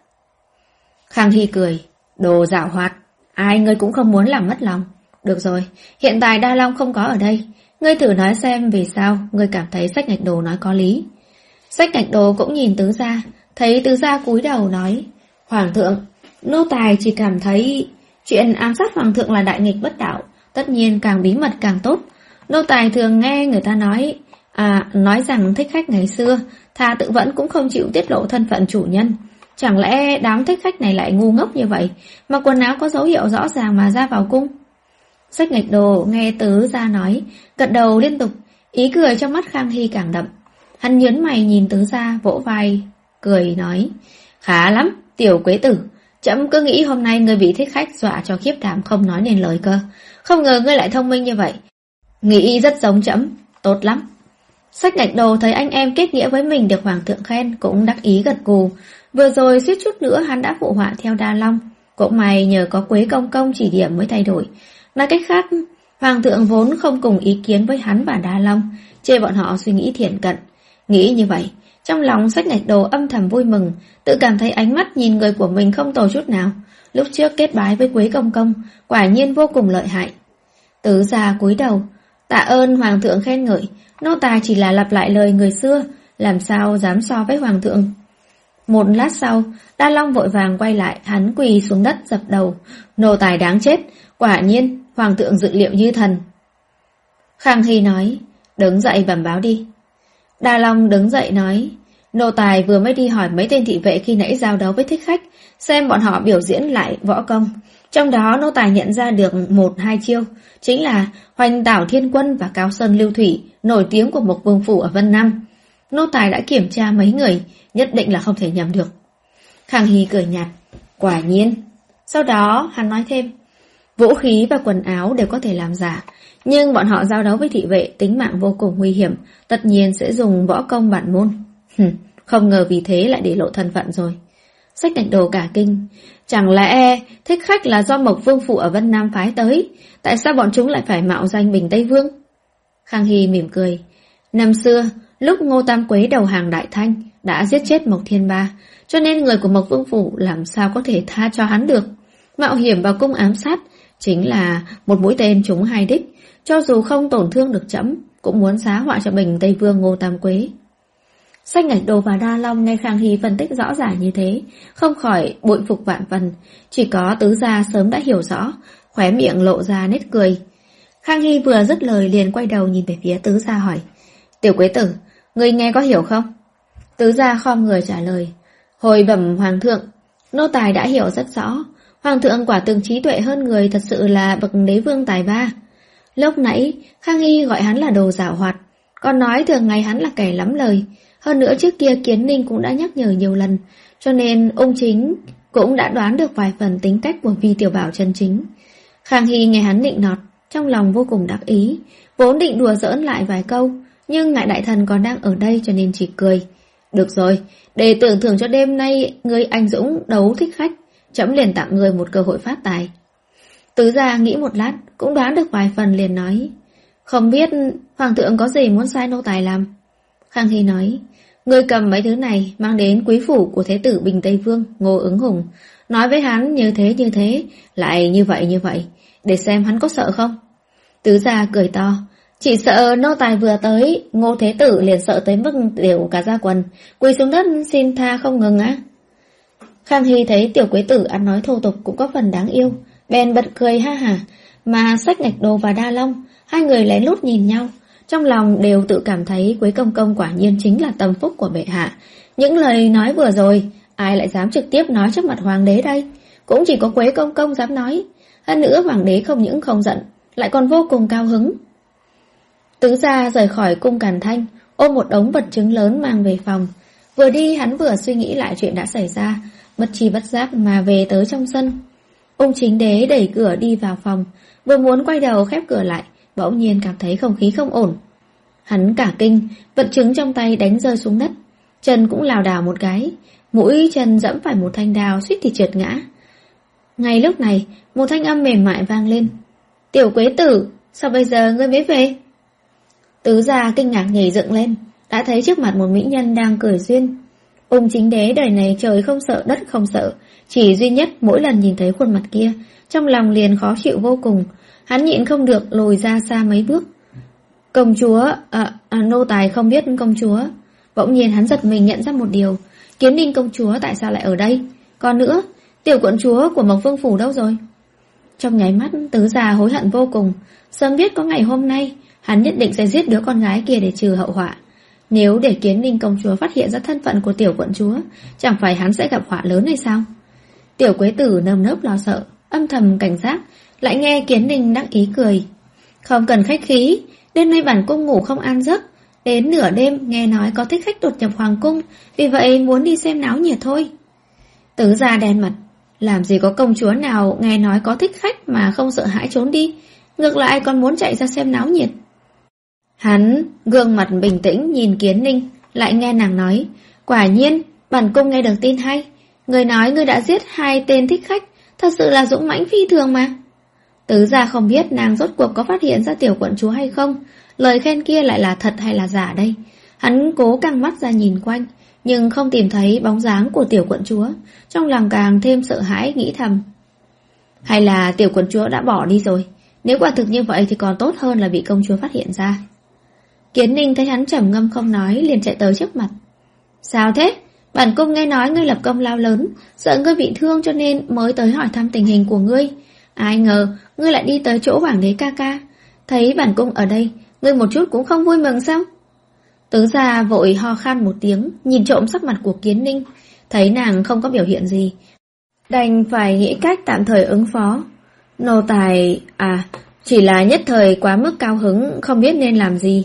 Khang Hy cười, đồ giảo hoạt, ai ngươi cũng không muốn làm mất lòng. Được rồi, hiện tại Đa Long không có ở đây, ngươi thử nói xem vì sao ngươi cảm thấy Sách Ngạch Đồ nói có lý. Sách Ngạch Đồ cũng nhìn Tứ Gia, thấy Tứ Gia cúi đầu nói, hoàng thượng, nô tài chỉ cảm thấy chuyện ám sát hoàng thượng là đại nghịch bất đạo, tất nhiên càng bí mật càng tốt. Nô tài thường nghe người ta nói, à, nói rằng thích khách ngày xưa thà tự vẫn cũng không chịu tiết lộ thân phận chủ nhân. Chẳng lẽ đám thích khách này lại ngu ngốc như vậy, mà quần áo có dấu hiệu rõ ràng mà ra vào cung? Sách Ngạch Đồ nghe Tứ Gia nói, gật đầu liên tục, ý cười trong mắt Khang Hy càng đậm. Hắn nhớn mày nhìn Tứ Gia, vỗ vai, cười nói, khá lắm, Tiểu Quế Tử, trẫm cứ nghĩ hôm nay ngươi bị thích khách dọa cho khiếp đảm không nói nên lời cơ, không ngờ ngươi lại thông minh như vậy. Nghĩ rất giống trẫm, tốt lắm. Sách Ngạch Đồ thấy anh em kết nghĩa với mình được hoàng thượng khen cũng đắc ý gật gù. Vừa rồi suýt chút nữa hắn đã phụ họa theo Đa Long, cũng may nhờ có Quế Công Công chỉ điểm mới thay đổi. Nói cách khác, hoàng thượng vốn không cùng ý kiến với hắn và Đa Long, chê bọn họ suy nghĩ thiển cận. Nghĩ như vậy, trong lòng Sách Ngạch Đồ âm thầm vui mừng, tự cảm thấy ánh mắt nhìn người của mình không tồi chút nào. Lúc trước kết bái với Quế Công Công, quả nhiên vô cùng lợi hại. Tứ Gia cúi đầu, tạ ơn hoàng thượng khen ngợi, nô tài chỉ là lặp lại lời người xưa, làm sao dám so với hoàng thượng. Một lát sau, Đa Long vội vàng quay lại, hắn quỳ xuống đất dập đầu, nô tài đáng chết, quả nhiên hoàng thượng dự liệu như thần. Khang Hy nói, đứng dậy bẩm báo đi. Đa Long đứng dậy nói, nô tài vừa mới đi hỏi mấy tên thị vệ khi nãy giao đấu với thích khách, xem bọn họ biểu diễn lại võ công. Trong đó nô tài nhận ra được một hai chiêu, chính là Hoành Tảo Thiên Quân và Cao Sơn Lưu Thủy, nổi tiếng của một vương phủ ở Vân Nam. Nô tài đã kiểm tra mấy người, nhất định là không thể nhầm được. Khang Hy cười nhạt, quả nhiên. Sau đó hắn nói thêm, vũ khí và quần áo đều có thể làm giả, nhưng bọn họ giao đấu với thị vệ tính mạng vô cùng nguy hiểm, tất nhiên sẽ dùng võ công bản môn. Hừm, không ngờ vì thế lại để lộ thân phận rồi. Sách Ngạch Đồ cả kinh, chẳng lẽ thích khách là do Mộc Vương phủ ở Vân Nam phái tới, tại sao bọn chúng lại phải mạo danh Bình Tây Vương? Khang Hy mỉm cười, năm xưa lúc Ngô Tam Quế đầu hàng Đại Thanh đã giết chết Mộc Thiên Ba, cho nên người của Mộc Vương phủ làm sao có thể tha cho hắn được. Mạo hiểm vào cung ám sát chính là một mũi tên trúng hai đích, cho dù không tổn thương được trẫm cũng muốn xá họa cho Bình Tây Vương Ngô Tam Quế. Sách Ngạch Đồ và Đa Long nghe Khang Hy phân tích rõ ràng như thế, không khỏi bội phục vạn phần. Chỉ có Tứ Gia sớm đã hiểu rõ, khóe miệng lộ ra nét cười. Khang Hy vừa dứt lời liền quay đầu nhìn về phía Tứ Gia hỏi, Tiểu Quế Tử, ngươi nghe có hiểu không? Tứ Gia khom người trả lời, hồi bẩm hoàng thượng, nô tài đã hiểu rất rõ. Hoàng thượng quả từng trí tuệ hơn người, thật sự là bậc đế vương tài ba. Lúc nãy Khang Hy gọi hắn là đồ giảo hoạt, còn nói thường ngày hắn là kẻ lắm lời. Hơn nữa trước kia Kiến Ninh cũng đã nhắc nhở nhiều lần, cho nên ung chính cũng đã đoán được vài phần tính cách của Vi Tiểu Bảo chân chính. Khang Hy nghe hắn nịnh nọt, trong lòng vô cùng đắc ý, vốn định đùa giỡn lại vài câu, nhưng ngại đại thần còn đang ở đây cho nên chỉ cười. Được rồi, để tưởng thưởng cho đêm nay ngươi anh dũng đấu thích khách, trẫm liền tặng ngươi một cơ hội phát tài. Tứ gia nghĩ một lát, cũng đoán được vài phần liền nói, không biết hoàng thượng có gì muốn sai nô tài làm. Khang Hy nói, ngươi cầm mấy thứ này mang đến quý phủ của thế tử Bình Tây Vương Ngô Ứng Hùng, nói với hắn như thế như thế, lại như vậy như vậy, để xem hắn có sợ không. Tứ gia cười to, chỉ sợ nô tài vừa tới, Ngô thế tử liền sợ tới mức đều cả ra quần, quỳ xuống đất xin tha không ngừng á. Khang Hy thấy tiểu quế tử ăn nói thô tục cũng có phần đáng yêu, bèn bật cười ha hả, mà Sách Ngạch Đồ và Đa Long, hai người lén lút nhìn nhau, trong lòng đều tự cảm thấy Quế Công Công quả nhiên chính là tâm phúc của bệ hạ. Những lời nói vừa rồi, ai lại dám trực tiếp nói trước mặt hoàng đế đây? Cũng chỉ có Quế Công Công dám nói. Hơn nữa hoàng đế không những không giận, lại còn vô cùng cao hứng. Tứ gia rời khỏi cung Càn Thanh, ôm một đống vật chứng lớn mang về phòng. Vừa đi hắn vừa suy nghĩ lại chuyện đã xảy ra, bất tri bất giác mà về tới trong sân. Ung Chính Đế đẩy cửa đi vào phòng, vừa muốn quay đầu khép cửa lại, bỗng nhiên cảm thấy không khí không ổn. Hắn cả kinh, vật chứng trong tay đánh rơi xuống đất, chân cũng lảo đảo một cái, mũi chân dẫm phải một thanh đao suýt thì trượt ngã. Ngay lúc này, một thanh âm mềm mại vang lên. Tiểu Quế Tử, sao bây giờ ngươi mới về? Tứ gia kinh ngạc nhảy dựng lên, đã thấy trước mặt một mỹ nhân đang cười duyên. Ung Chính Đế đời này trời không sợ đất không sợ, chỉ duy nhất mỗi lần nhìn thấy khuôn mặt kia, trong lòng liền khó chịu vô cùng. Hắn nhịn không được lùi ra xa mấy bước. Công chúa, à, à, nô tài không biết công chúa. Bỗng nhiên hắn giật mình nhận ra một điều, Kiếm Ninh công chúa tại sao lại ở đây? Còn nữa, tiểu quận chúa của Mộc Vương phủ đâu rồi? Trong nháy mắt, tứ gia hối hận vô cùng. Sớm biết có ngày hôm nay, hắn nhất định sẽ giết đứa con gái kia để trừ hậu họa. Nếu để Kiếm Ninh công chúa phát hiện ra thân phận của tiểu quận chúa, chẳng phải hắn sẽ gặp họa lớn hay sao? Tiểu Quế Tử nơm nớp lo sợ, âm thầm cảnh giác, lại nghe Kiếm Ninh đắc ý cười. Không cần khách khí, đêm nay bản cung ngủ không an giấc, đến nửa đêm nghe nói có thích khách đột nhập hoàng cung, vì vậy muốn đi xem náo nhiệt thôi. Tứ gia đen mặt, làm gì có công chúa nào nghe nói có thích khách mà không sợ hãi trốn đi, ngược lại còn muốn chạy ra xem náo nhiệt. Hắn gương mặt bình tĩnh nhìn Kiếm Ninh, lại nghe nàng nói, quả nhiên bản cung nghe được tin hay, người nói ngươi đã giết hai tên thích khách, thật sự là dũng mãnh phi thường mà. Tứ gia không biết nàng rốt cuộc có phát hiện ra tiểu quận chúa hay không, lời khen kia lại là thật hay là giả đây. Hắn cố căng mắt ra nhìn quanh, nhưng không tìm thấy bóng dáng của tiểu quận chúa, trong lòng càng thêm sợ hãi nghĩ thầm. Hay là tiểu quận chúa đã bỏ đi rồi, nếu quả thực như vậy thì còn tốt hơn là bị công chúa phát hiện ra. Kiến Ninh thấy hắn trầm ngâm không nói, liền chạy tới trước mặt. Sao thế? Bản cung nghe nói ngươi lập công lao lớn, sợ ngươi bị thương cho nên mới tới hỏi thăm tình hình của ngươi. Ai ngờ ngươi lại đi tới chỗ hoàng đế ca ca, thấy bản cung ở đây, ngươi một chút cũng không vui mừng sao? Tứ gia vội ho khan một tiếng, nhìn trộm sắc mặt của Kiến Ninh, thấy nàng không có biểu hiện gì, đành phải nghĩ cách tạm thời ứng phó. Nô tài, à, chỉ là nhất thời quá mức cao hứng, không biết nên làm gì.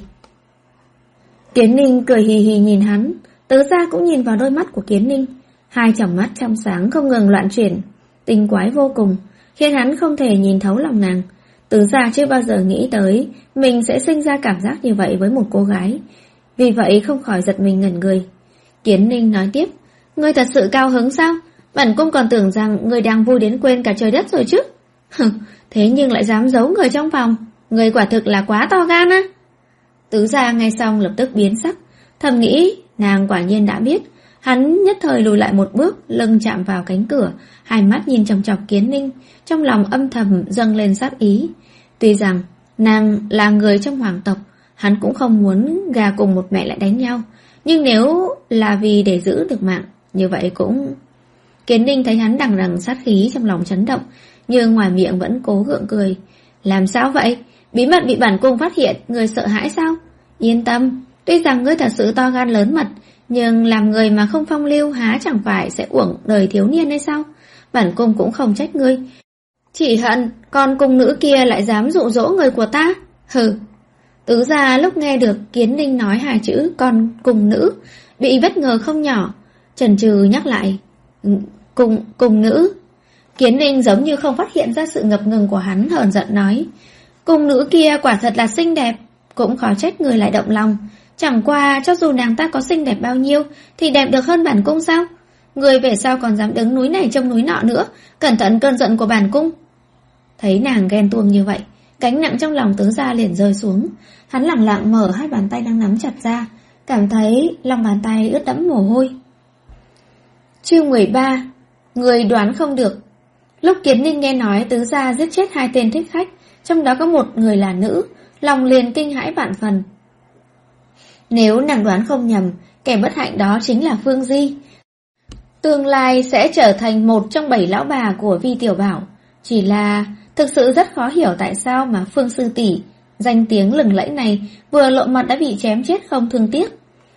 Kiến Ninh cười hì hì nhìn hắn, tứ gia cũng nhìn vào đôi mắt của Kiến Ninh, hai tròng mắt trong sáng không ngừng loạn chuyển, tinh quái vô cùng, khiến hắn không thể nhìn thấu lòng nàng. Tứ gia chưa bao giờ nghĩ tới mình sẽ sinh ra cảm giác như vậy với một cô gái, vì vậy không khỏi giật mình ngẩn người. Kiến Ninh nói tiếp, ngươi thật sự cao hứng sao? Bản cung còn tưởng rằng ngươi đang vui đến quên cả trời đất rồi chứ. Thế nhưng lại dám giấu người trong phòng, ngươi quả thực là quá to gan á. Tứ gia nghe xong lập tức biến sắc, thầm nghĩ nàng quả nhiên đã biết. Hắn nhất thời lùi lại một bước, lưng chạm vào cánh cửa, hai mắt nhìn chòng chọc Kiến Ninh, trong lòng âm thầm dâng lên sát ý. Tuy rằng nàng là người trong hoàng tộc, hắn cũng không muốn gà cùng một mẹ lại đánh nhau, nhưng nếu là vì để giữ được mạng, như vậy cũng... Kiến Ninh thấy hắn đằng đằng sát khí, trong lòng chấn động, nhưng ngoài miệng vẫn cố gượng cười. Làm sao vậy? Bí mật bị bản cung phát hiện, người sợ hãi sao? Yên tâm, tuy rằng ngươi thật sự to gan lớn mật, nhưng làm người mà không phong lưu há chẳng phải sẽ uổng đời thiếu niên hay sao? Bản cung cũng không trách ngươi, chỉ hận con cung nữ kia lại dám dụ dỗ người của ta. Hừ. Tứ gia lúc nghe được Kiến Ninh nói hai chữ con cung nữ, bị bất ngờ không nhỏ, chần chừ nhắc lại. Cùng, cùng nữ. Kiến Ninh giống như không phát hiện ra sự ngập ngừng của hắn, hờn giận nói. Cùng nữ kia quả thật là xinh đẹp, cũng khó trách người lại động lòng. Chẳng qua cho dù nàng ta có xinh đẹp bao nhiêu thì đẹp được hơn bản cung sao? Người về sau còn dám đứng núi này trông núi nọ nữa, cẩn thận cơn giận của bản cung. Thấy nàng ghen tuông như vậy, gánh nặng trong lòng Tứ Gia liền rơi xuống. Hắn lẳng lặng mở hai bàn tay đang nắm chặt ra, cảm thấy lòng bàn tay ướt đẫm mồ hôi. Chương mười ba. Người đoán không được. Lúc Kiến Ninh nghe nói Tứ Gia giết chết hai tên thích khách, trong đó có một người là nữ, lòng liền kinh hãi vạn phần. Nếu nàng đoán không nhầm, kẻ bất hạnh đó chính là Phương Di. Tương lai sẽ trở thành một trong bảy lão bà của Vi Tiểu Bảo. Chỉ là thực sự rất khó hiểu tại sao mà Phương sư tỷ, danh tiếng lừng lẫy này, vừa lộ mặt đã bị chém chết không thương tiếc.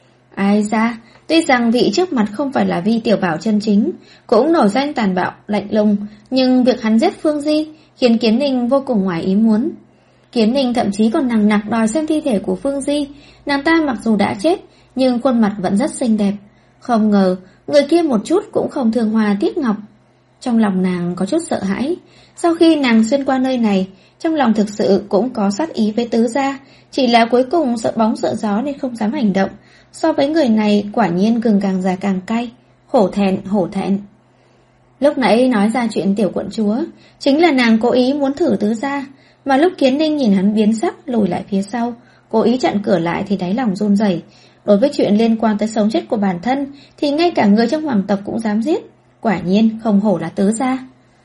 Ai ra, tuy rằng vị trước mặt không phải là Vi Tiểu Bảo chân chính, cũng nổi danh tàn bạo, lạnh lùng, nhưng việc hắn giết Phương Di khiến Kiến Ninh vô cùng ngoài ý muốn. Kiến Ninh thậm chí còn nằng nặc đòi xem thi thể của Phương Di. Nàng ta mặc dù đã chết, nhưng khuôn mặt vẫn rất xinh đẹp. Không ngờ, người kia một chút cũng không thương hoa tiếc ngọc. Trong lòng nàng có chút sợ hãi. Sau khi nàng xuyên qua nơi này, trong lòng thực sự cũng có sát ý với Tứ Gia, chỉ là cuối cùng sợ bóng sợ gió nên không dám hành động. So với người này, quả nhiên gừng càng già càng cay. Hổ thẹn, hổ thẹn. Lúc nãy nói ra chuyện tiểu quận chúa, chính là nàng cố ý muốn thử Tứ Gia. Mà lúc Kiến Ninh nhìn hắn biến sắc lùi lại phía sau, cố ý chặn cửa lại thì đáy lòng run rẩy. Đối với chuyện liên quan tới sống chết của bản thân thì ngay cả người trong hoàng tộc cũng dám giết. Quả nhiên không hổ là Tứ Gia.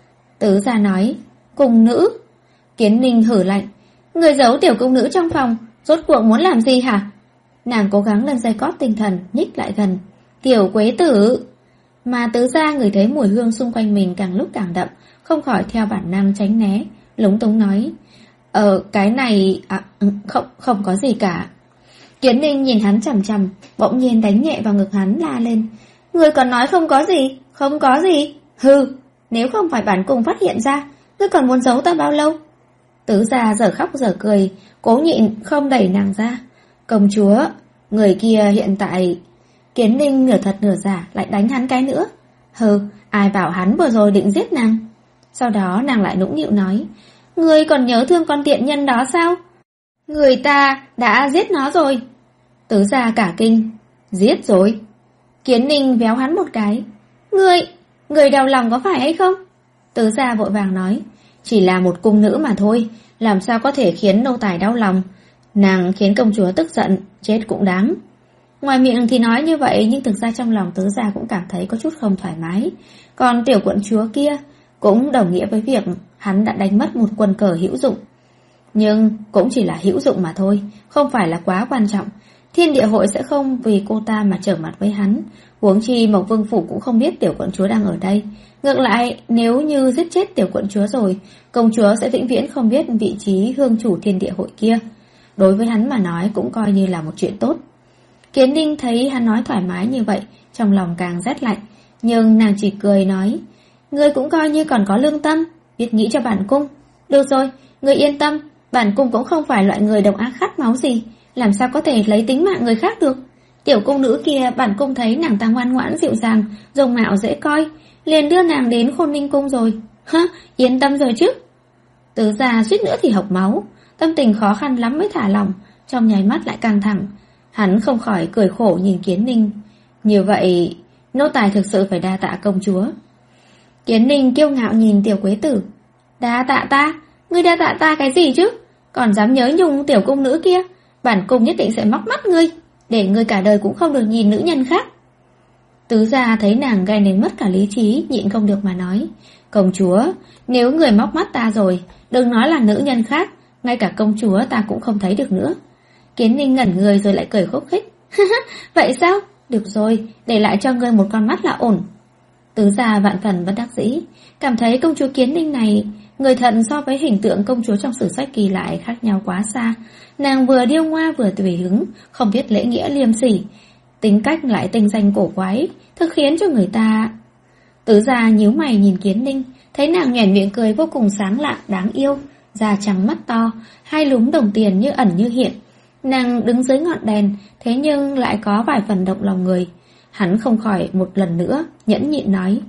Tứ Gia nói, cùng nữ. Kiến Ninh hử lạnh, người giấu tiểu cung nữ trong phòng, rốt cuộc muốn làm gì hả? Nàng cố gắng lên dây cót tinh thần, nhích lại gần. Tiểu quế tử. Mà Tứ Gia người thấy mùi hương xung quanh mình càng lúc càng đậm, không khỏi theo bản năng tránh né, lúng túng nói, Ờ, cái này... À, không, không có gì cả. Kiến Ninh nhìn hắn chằm chằm, bỗng nhiên đánh nhẹ vào ngực hắn la lên. Ngươi còn nói không có gì, không có gì. Hừ, nếu không phải bản cung phát hiện ra, ngươi còn muốn giấu ta bao lâu? Tứ Gia giờ khóc giờ cười, cố nhịn không đẩy nàng ra. Công chúa, người kia hiện tại... Kiến Ninh nửa thật nửa giả lại đánh hắn cái nữa. Hừ, ai bảo hắn vừa rồi định giết nàng? Sau đó nàng lại nũng nịu nói, ngươi còn nhớ thương con tiện nhân đó sao? Người ta đã giết nó rồi. Tứ Gia cả kinh. Giết rồi? Kiến Ninh véo hắn một cái. Ngươi, ngươi đau lòng có phải hay không? Tứ Gia vội vàng nói, chỉ là một cung nữ mà thôi, làm sao có thể khiến nô tài đau lòng. Nàng khiến công chúa tức giận, chết cũng đáng. Ngoài miệng thì nói như vậy, nhưng thực ra trong lòng Tứ Gia cũng cảm thấy có chút không thoải mái. Còn tiểu quận chúa kia cũng đồng nghĩa với việc hắn đã đánh mất một quân cờ hữu dụng. Nhưng cũng chỉ là hữu dụng mà thôi, không phải là quá quan trọng. Thiên địa hội sẽ không vì cô ta mà trở mặt với hắn. Huống chi Mộc Vương Phủ cũng không biết tiểu quận chúa đang ở đây. Ngược lại, nếu như giết chết tiểu quận chúa rồi, công chúa sẽ vĩnh viễn không biết vị trí hương chủ thiên địa hội kia. Đối với hắn mà nói cũng coi như là một chuyện tốt. Kiến Ninh thấy hắn nói thoải mái như vậy, trong lòng càng rét lạnh. Nhưng nàng chỉ cười nói, ngươi cũng coi như còn có lương tâm, biết nghĩ cho bản cung. Được rồi, ngươi yên tâm, bản cung cũng không phải loại người độc ác khát máu gì, làm sao có thể lấy tính mạng người khác được. Tiểu cung nữ kia bản cung thấy nàng ta ngoan ngoãn dịu dàng, dung mạo dễ coi, liền đưa nàng đến Khôn Ninh cung rồi. Hả, yên tâm rồi chứ? Tứ Gia suýt nữa thì hộc máu, tâm tình khó khăn lắm mới thả lỏng, trong nháy mắt lại căng thẳng. Hắn không khỏi cười khổ nhìn Kiến Ninh. Như vậy, nô tài thực sự phải đa tạ công chúa. Kiến Ninh kiêu ngạo nhìn tiểu quế tử. Đa tạ ta? Ngươi đa tạ ta cái gì chứ? Còn dám nhớ nhung tiểu cung nữ kia, bản cung nhất định sẽ móc mắt ngươi, để ngươi cả đời cũng không được nhìn nữ nhân khác. Tứ Gia thấy nàng gay đến mất cả lý trí, nhịn không được mà nói, công chúa, nếu người móc mắt ta rồi, đừng nói là nữ nhân khác, ngay cả công chúa ta cũng không thấy được nữa. Kiến Ninh ngẩn người rồi lại cười khúc khích. Vậy sao? Được rồi, để lại cho ngươi một con mắt là ổn. Tứ Gia vạn phần bất đắc dĩ, cảm thấy công chúa Kiến Ninh này, người thật so với hình tượng công chúa trong sử sách ghi lại khác nhau quá xa. Nàng vừa điêu ngoa vừa tùy hứng, không biết lễ nghĩa liêm sỉ, tính cách lại tinh danh cổ quái, thực khiến cho người ta... Tứ Gia nhíu mày nhìn Kiến Ninh, thấy nàng nhoẻn miệng cười vô cùng sáng lạ, đáng yêu, da trắng mắt to, hai lúm đồng tiền như ẩn như hiện. Nàng đứng dưới ngọn đèn, thế nhưng lại có vài phần động lòng người. Hắn không khỏi một lần nữa nhẫn nhịn nói,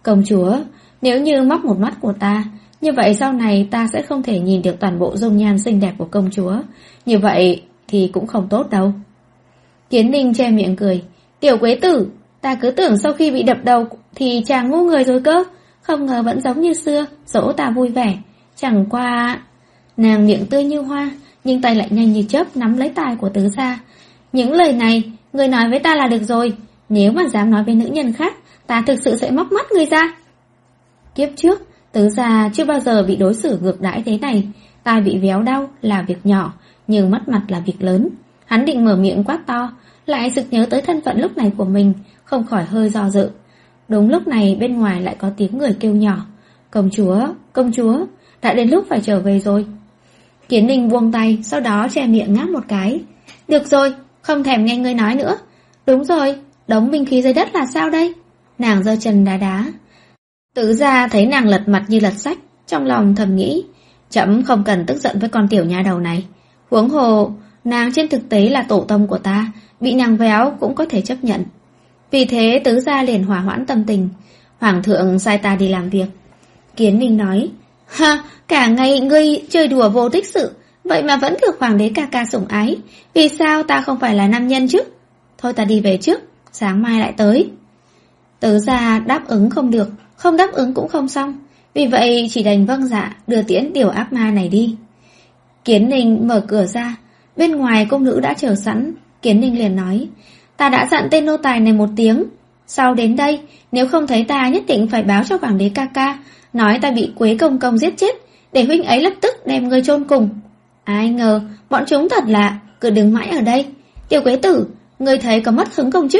Công chúa, nếu như móc một mắt của ta, như vậy sau này ta sẽ không thể nhìn được toàn bộ dung nhan xinh đẹp của công chúa. Như vậy thì cũng không tốt đâu. Kiến Ninh che miệng cười. Tiểu quế tử, ta cứ tưởng sau khi bị đập đầu thì chàng ngu người rồi cơ. Không ngờ vẫn giống như xưa, dỗ ta vui vẻ. Chẳng qua... Nàng miệng tươi như hoa, nhưng tay lại nhanh như chớp nắm lấy tai của tứ gia. Những lời này, người nói với ta là được rồi. Nếu mà dám nói với nữ nhân khác, ta thực sự sẽ móc mắt người ra. Kiếp trước, tứ gia chưa bao giờ bị đối xử ngược đãi thế này. Tai bị véo đau là việc nhỏ, nhưng mất mặt là việc lớn. Hắn định mở miệng quát to, lại sực nhớ tới thân phận lúc này của mình, không khỏi hơi do dự. Đúng lúc này bên ngoài lại có tiếng người kêu nhỏ. Công chúa, công chúa, đã đến lúc phải trở về rồi. Kiến Ninh buông tay, sau đó che miệng ngáp một cái. Được rồi, không thèm nghe ngươi nói nữa. Đúng rồi, đống binh khí dưới đất là sao đây? Nàng giơ chân đá đá. Tứ gia thấy nàng lật mặt như lật sách, trong lòng thầm nghĩ, trẫm không cần tức giận với con tiểu nha đầu này. Huống hồ, nàng trên thực tế là tổ tông của ta, bị nàng véo cũng có thể chấp nhận. Vì thế tứ gia liền hòa hoãn tâm tình. Hoàng thượng sai ta đi làm việc. Kiến Ninh nói, ha, cả ngày ngươi chơi đùa vô tích sự, vậy mà vẫn được hoàng đế ca ca sủng ái. Vì sao ta không phải là nam nhân chứ? Thôi ta đi về trước, sáng mai lại tới. Tứ gia đáp ứng không được, không đáp ứng cũng không xong. Vì vậy chỉ đành vâng dạ, đưa tiễn tiểu ác ma này đi. Kiến Ninh mở cửa ra, bên ngoài công nữ đã chờ sẵn. Kiến Ninh liền nói, ta đã dặn tên nô tài này một tiếng, sau đến đây, nếu không thấy ta nhất định phải báo cho hoàng đế ca ca, nói ta bị Quế công công giết chết, để huynh ấy lập tức đem ngươi chôn cùng. Ai ngờ, bọn chúng thật lạ, cứ đứng mãi ở đây. Tiểu Quế tử, ngươi thấy có mất hứng không chứ?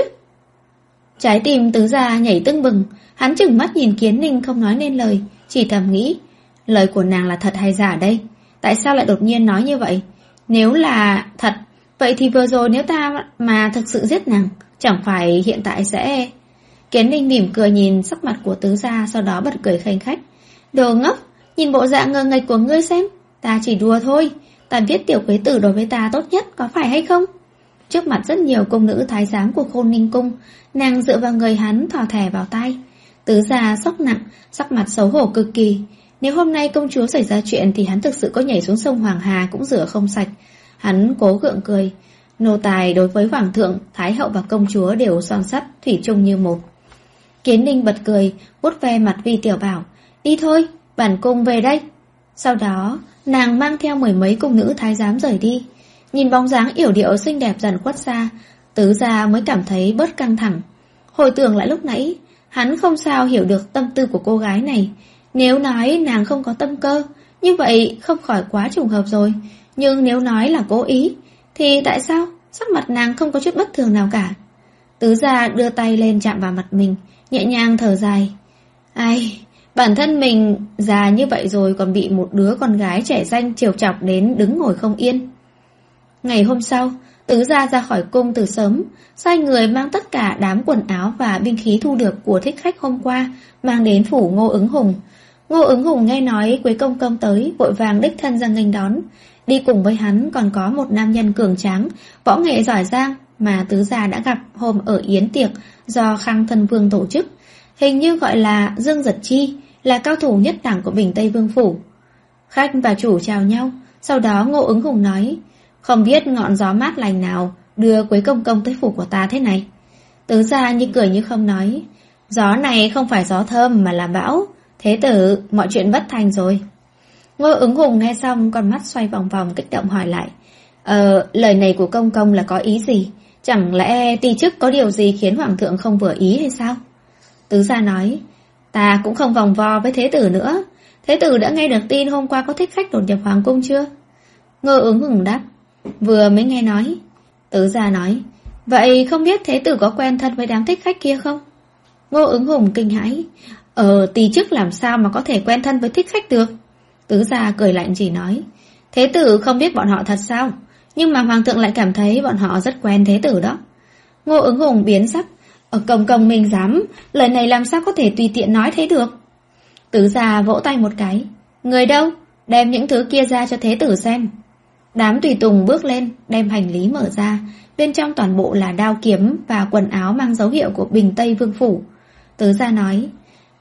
Trái tim tứ gia nhảy tưng bừng, hắn chừng mắt nhìn Kiến Ninh không nói nên lời, chỉ thầm nghĩ, lời của nàng là thật hay giả đây? Tại sao lại đột nhiên nói như vậy? Nếu là thật, vậy thì vừa rồi nếu ta mà thực sự giết nàng, chẳng phải hiện tại sẽ... Kiến Ninh mỉm cười nhìn sắc mặt của tứ gia, sau đó bật cười khanh khách. Đồ ngốc, nhìn bộ dạng ngơ ngạch của ngươi xem, ta chỉ đùa thôi, ta biết tiểu quế tử đối với ta tốt nhất, có phải hay không? Trước mặt rất nhiều cung nữ thái giám của Khôn Ninh cung, nàng dựa vào người hắn thò thẻ vào tai. Tứ gia sốc nặng, sắc mặt xấu hổ cực kỳ. Nếu hôm nay công chúa xảy ra chuyện thì hắn thực sự có nhảy xuống sông Hoàng Hà cũng rửa không sạch. Hắn cố gượng cười. Nô tài đối với hoàng thượng, thái hậu và công chúa đều son sắt, thủy chung như một. Kiến Ninh bật cười, vuốt ve mặt Vi Tiểu Bảo. Đi thôi, bản cung về đây. Sau đó, nàng mang theo mười mấy cung nữ thái giám rời đi. Nhìn bóng dáng yểu điệu xinh đẹp dần khuất xa, tứ gia mới cảm thấy bớt căng thẳng. Hồi tưởng lại lúc nãy, hắn không sao hiểu được tâm tư của cô gái này. Nếu nói nàng không có tâm cơ, như vậy không khỏi quá trùng hợp rồi. Nhưng nếu nói là cố ý, thì tại sao sắc mặt nàng không có chút bất thường nào cả? Tứ gia đưa tay lên chạm vào mặt mình, nhẹ nhàng thở dài. Ai, bản thân mình già như vậy rồi còn bị một đứa con gái trẻ danh trêu chọc đến đứng ngồi không yên. Ngày hôm sau, tứ gia ra khỏi cung từ sớm, sai người mang tất cả đám quần áo và binh khí thu được của thích khách hôm qua, mang đến phủ Ngô Ứng Hùng. Ngô Ứng Hùng nghe nói Quế công công tới, vội vàng đích thân ra nghênh đón. Đi cùng với hắn còn có một nam nhân cường tráng, võ nghệ giỏi giang mà tứ gia đã gặp hôm ở yến tiệc do Khang Thân Vương tổ chức. Hình như gọi là Dương Giật Chi, là cao thủ nhất đẳng của Bình Tây Vương phủ. Khách và chủ chào nhau, sau đó Ngô Ứng Hùng nói, không biết ngọn gió mát lành nào đưa Quế công công tới phủ của ta thế này. Tứ gia như cười như không nói, gió này không phải gió thơm mà là bão. Thế tử, mọi chuyện bất thành rồi. Ngô Ứng Hùng nghe xong, con mắt xoay vòng vòng kích động hỏi lại, Ờ, lời này của công công là có ý gì? Chẳng lẽ ti chức có điều gì khiến hoàng thượng không vừa ý hay sao? Tứ gia nói, ta cũng không vòng vo với thế tử nữa. Thế tử đã nghe được tin hôm qua có thích khách đột nhập hoàng cung chưa? Ngô Ứng Hùng đáp, vừa mới nghe nói. Tứ gia nói, vậy không biết thế tử có quen thân với đám thích khách kia không? Ngô Ứng Hùng kinh hãi, Ờ, ti chức làm sao mà có thể quen thân với thích khách được? Tứ gia cười lạnh chỉ nói, thế tử không biết bọn họ thật sao? Nhưng mà hoàng thượng lại cảm thấy bọn họ rất quen thế tử đó. Ngô Ứng Hùng biến sắc, ở công công mình dám, lời này làm sao có thể tùy tiện nói thế được? Tứ gia vỗ tay một cái, người đâu? Đem những thứ kia ra cho thế tử xem. Đám tùy tùng bước lên, đem hành lý mở ra, bên trong toàn bộ là đao kiếm và quần áo mang dấu hiệu của Bình Tây Vương phủ. Tứ gia nói,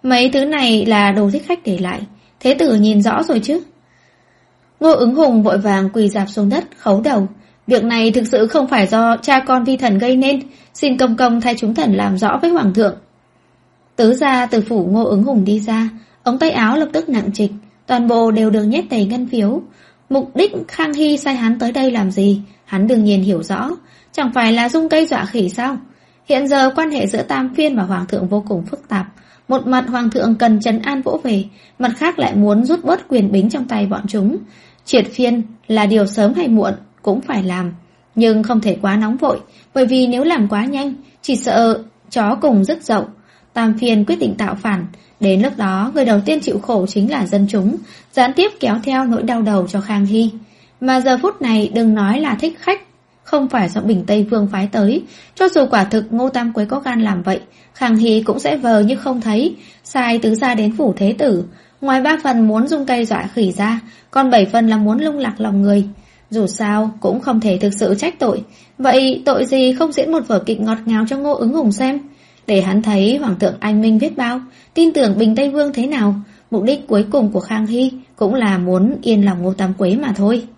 Mấy thứ này là đồ thích khách để lại, thế tử nhìn rõ rồi chứ? Ngô Ứng Hùng vội vàng quỳ rạp xuống đất, khấu đầu. Việc này thực sự không phải do cha con vi thần gây nên, xin công công thay chúng thần làm rõ với hoàng thượng. Tứ gia từ phủ Ngô Ứng Hùng đi ra, ống tay áo lập tức nặng trịch, toàn bộ đều được nhét đầy ngân phiếu. Mục đích Khang Hy sai hắn tới đây làm gì, hắn đương nhiên hiểu rõ, chẳng phải là dung cây dọa khỉ sao? Hiện giờ quan hệ giữa Tam Phiên và hoàng thượng vô cùng phức tạp. Một mặt hoàng thượng cần trấn an vỗ về, mặt khác lại muốn rút bớt quyền bính trong tay bọn chúng. Triệt phiên là điều sớm hay muộn cũng phải làm, nhưng không thể quá nóng vội, bởi vì nếu làm quá nhanh, chỉ sợ chó cùng rứt dậu. Tam Phiên quyết định tạo phản, đến lúc đó người đầu tiên chịu khổ chính là dân chúng, gián tiếp kéo theo nỗi đau đầu cho Khang Hy. Mà giờ phút này đừng nói là thích khách, không phải do Bình Tây Vương phái tới, cho dù quả thực Ngô Tam Quế có gan làm vậy, Khang Hy cũng sẽ vờ như không thấy, sai tứ gia đến phủ thế tử. Ngoài ba phần muốn dung cây dọa khỉ ra, còn bảy phần là muốn lung lạc lòng người. Dù sao cũng không thể thực sự trách tội. Vậy tội gì không diễn một vở kịch ngọt ngào cho Ngô Ứng Hùng xem, để hắn thấy hoàng thượng anh minh biết bao, tin tưởng Bình Tây Vương thế nào. Mục đích cuối cùng của Khang Hy cũng là muốn yên lòng Ngô Tam Quế mà thôi.